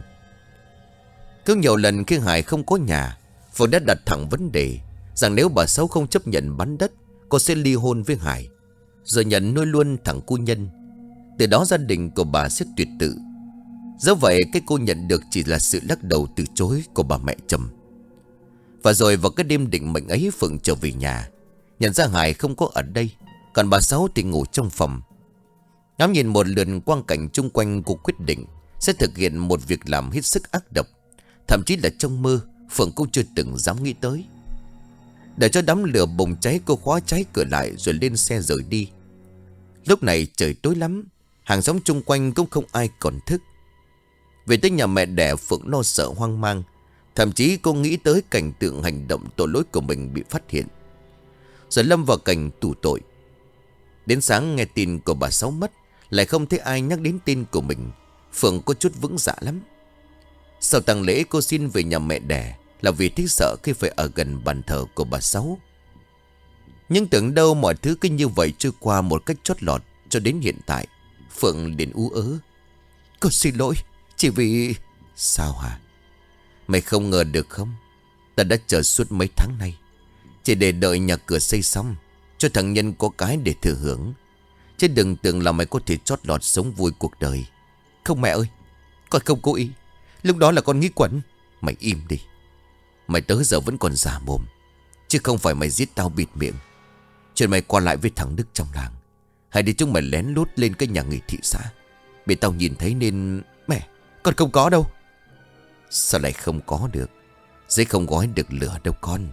Cứ nhiều lần khi Hải không có nhà, Phượng đã đặt thẳng vấn đề rằng nếu bà Sáu không chấp nhận bán đất, cô sẽ ly hôn với Hải, rồi nhận nuôi luôn thằng cu Nhân. Từ đó gia đình của bà sẽ tuyệt tự. Dẫu vậy, cái cô nhận được chỉ là sự lắc đầu từ chối của bà mẹ chồng. Và rồi vào cái đêm định mệnh ấy, Phượng trở về nhà, nhận ra Hải không có ở đây, còn bà Sáu thì ngủ trong phòng. Ngắm nhìn một lượt quang cảnh chung quanh, cô quyết định sẽ thực hiện một việc làm hết sức ác độc, thậm chí là trong mơ Phượng cũng chưa từng dám nghĩ tới. Để cho đám lửa bùng cháy, cô khóa trái cửa lại rồi lên xe rời đi. Lúc này trời tối lắm, hàng xóm chung quanh cũng không ai còn thức. Về tới nhà mẹ đẻ, Phượng lo sợ hoang mang. Thậm chí cô nghĩ tới cảnh tượng hành động tội lỗi của mình bị phát hiện, rồi lâm vào cảnh tù tội. Đến sáng nghe tin của bà Sáu mất, lại không thấy ai nhắc đến tên của mình. Phượng có chút vững dạ lắm. Sau tang lễ cô xin về nhà mẹ đẻ là vì thích sợ khi phải ở gần bàn thờ của bà Sáu. Nhưng tưởng đâu mọi thứ cứ như vậy trôi qua một cách chót lọt. Cho đến hiện tại Phượng liền ú ớ: "Con xin lỗi, chỉ vì..." "Sao hả? Mày không ngờ được không? Ta đã chờ suốt mấy tháng nay, chỉ để đợi nhà cửa xây xong, cho thằng Nhân có cái để thừa hưởng. Chứ đừng tưởng là mày có thể chót lọt sống vui cuộc đời." "Không mẹ ơi, con không cố ý. Lúc đó là con nghĩ quẩn." "Mày im đi. Mày tới giờ vẫn còn giả mồm, chứ không phải mày giết tao bịt miệng. Chuyện mày qua lại với thằng Đức trong làng, hay để chúng mày lén lút lên cái nhà nghỉ thị xã, bị tao nhìn thấy nên..." "Mẹ, con không có đâu." "Sao lại không có được? Giấy không gói được lửa đâu con."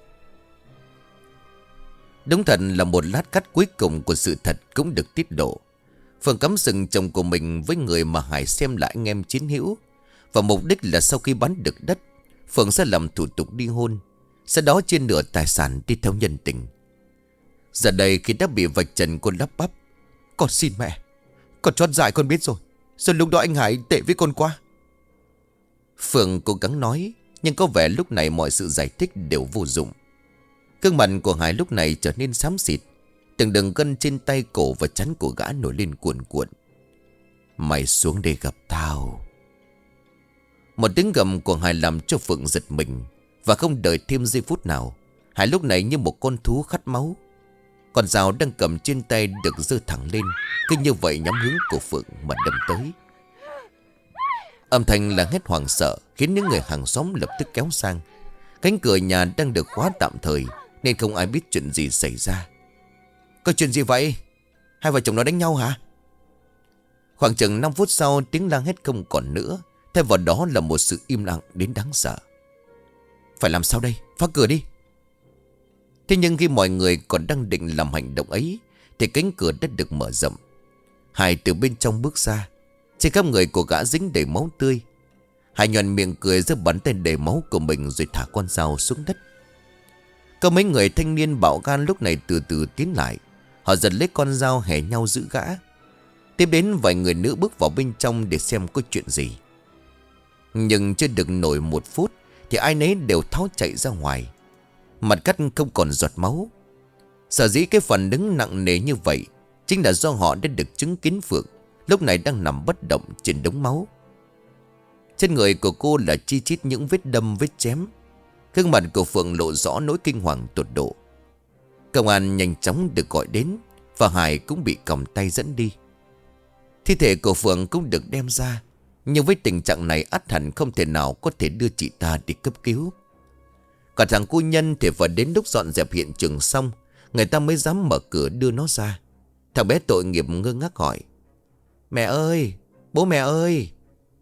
Đúng thật là một lát cắt cuối cùng của sự thật cũng được tiết lộ. Phượng cắm sừng chồng của mình với người mà Hải xem là anh em chiến hữu, và mục đích là sau khi bán được đất, Phượng sẽ làm thủ tục đi hôn, sau đó chia nửa tài sản đi theo nhân tình. Giờ đây khi đã bị vạch trần, cô lắp bắp: "Con xin mẹ, con chót dại con biết rồi. Rồi lúc đó anh Hải tệ với con quá." Phượng cố gắng nói, nhưng có vẻ lúc này mọi sự giải thích đều vô dụng. Gương mặt của Hải lúc này trở nên xám xịt, từng đường gân trên tay, cổ và trán của gã nổi lên cuồn cuộn. "Mày xuống đây gặp tao." Một tiếng gầm của Hải làm cho Phượng giật mình, và không đợi thêm giây phút nào, Hải lúc này như một con thú khát máu. Con dao đang cầm trên tay được giơ thẳng lên, cứ như vậy nhắm hướng của Phượng mà đâm tới. Âm thanh là hét hoảng sợ khiến những người hàng xóm lập tức kéo sang. Cánh cửa nhà đang được khóa tạm thời nên không ai biết chuyện gì xảy ra. "Có chuyện gì vậy? Hai vợ chồng nó đánh nhau hả?" Khoảng chừng năm phút sau, tiếng la hét không còn nữa, thay vào đó là một sự im lặng đến đáng sợ. "Phải làm sao đây? Phá cửa đi." Thế nhưng khi mọi người còn đang định làm hành động ấy, thì cánh cửa đã được mở rộng. Hải từ bên trong bước ra. Trên khắp người của gã dính đầy máu tươi. Hải nhoẻn miệng cười, giơ bàn tay đầy máu của mình rồi thả con dao xuống đất. Có mấy người thanh niên bạo gan lúc này từ từ tiến lại. Họ giật lấy con dao hẻ nhau giữ gã. Tiếp đến vài người nữa bước vào bên trong để xem có chuyện gì. Nhưng chưa được nổi một phút thì ai nấy đều tháo chạy ra ngoài. Mặt cắt không còn giọt máu. Sở dĩ cái phần đứng nặng nề như vậy chính là do họ đã được chứng kiến Phượng lúc này đang nằm bất động trên đống máu. Trên người của cô là chi chít những vết đâm, vết chém. Gương mặt của Phượng lộ rõ nỗi kinh hoàng tột độ. Công an nhanh chóng được gọi đến, và Hải cũng bị còng tay dẫn đi. Thi thể của Phượng cũng được đem ra, nhưng với tình trạng này ắt hẳn không thể nào có thể đưa chị ta đi cấp cứu. Cả thằng cô Nhân thì phải đến lúc dọn dẹp hiện trường xong, người ta mới dám mở cửa đưa nó ra. Thằng bé tội nghiệp ngơ ngác hỏi: "Mẹ ơi, bố mẹ ơi."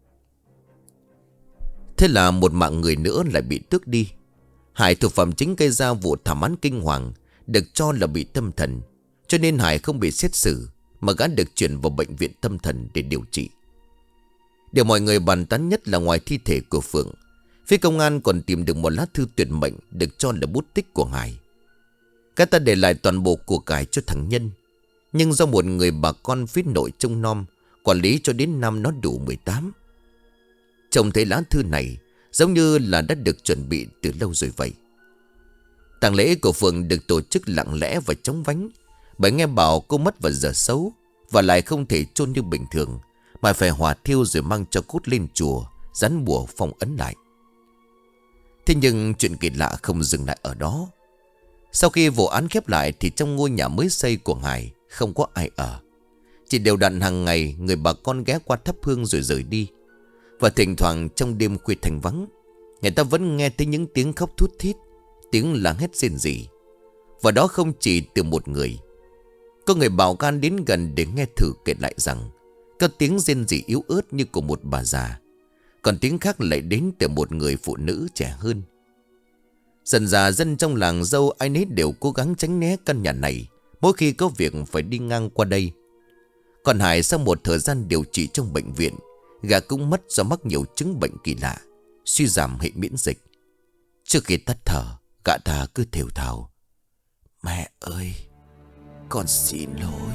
Thế là một mạng người nữa lại bị tước đi. Hải, thủ phạm chính gây ra vụ thảm án kinh hoàng, được cho là bị tâm thần, cho nên Hải không bị xét xử, mà gã được chuyển vào bệnh viện tâm thần để điều trị. Điều mọi người bàn tán nhất là ngoài thi thể của Phượng, phía công an còn tìm được một lá thư tuyệt mệnh được cho là bút tích của Hải. Các ta để lại toàn bộ của cải cho thằng Nhân, nhưng do một người bà con phía nội trông nom, quản lý cho đến năm nó đủ mười tám. Trông thấy lá thư này giống như là đã được chuẩn bị từ lâu rồi vậy. Tang lễ của Phượng được tổ chức lặng lẽ và chóng vánh, bởi nghe bảo cô mất vào giờ xấu, và lại không thể chôn như bình thường, mà phải hỏa thiêu rồi mang cho cốt lên chùa, dán bùa phong ấn lại. Thế nhưng chuyện kỳ lạ không dừng lại ở đó. Sau khi vụ án khép lại thì trong ngôi nhà mới xây của Hải không có ai ở. Chỉ đều đặn hàng ngày người bà con ghé qua thắp hương rồi rời đi. Và thỉnh thoảng trong đêm khuya thành vắng, người ta vẫn nghe thấy những tiếng khóc thút thít, tiếng la hét rên rỉ. Và đó không chỉ từ một người. Có người bảo gan đến gần để nghe thử kể lại rằng có tiếng rên rỉ yếu ớt như của một bà già, còn tiếng khác lại đến từ một người phụ nữ trẻ hơn. Dần dà dân trong làng dâu ai nấy đều cố gắng tránh né căn nhà này mỗi khi có việc phải đi ngang qua đây. Còn Hải sau một thời gian điều trị trong bệnh viện, gã cũng mất do mắc nhiều chứng bệnh kỳ lạ, suy giảm hệ miễn dịch. Trước khi tắt thở, gã ta cứ thều thào: "Mẹ ơi, con xin lỗi."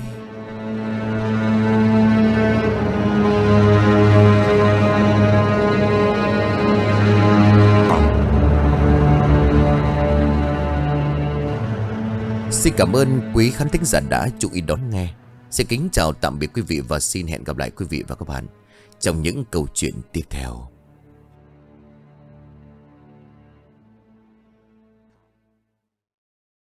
Xin cảm ơn quý khán thính giả đã chú ý đón nghe. Xin kính chào tạm biệt quý vị và xin hẹn gặp lại quý vị và các bạn trong những câu chuyện tiếp theo.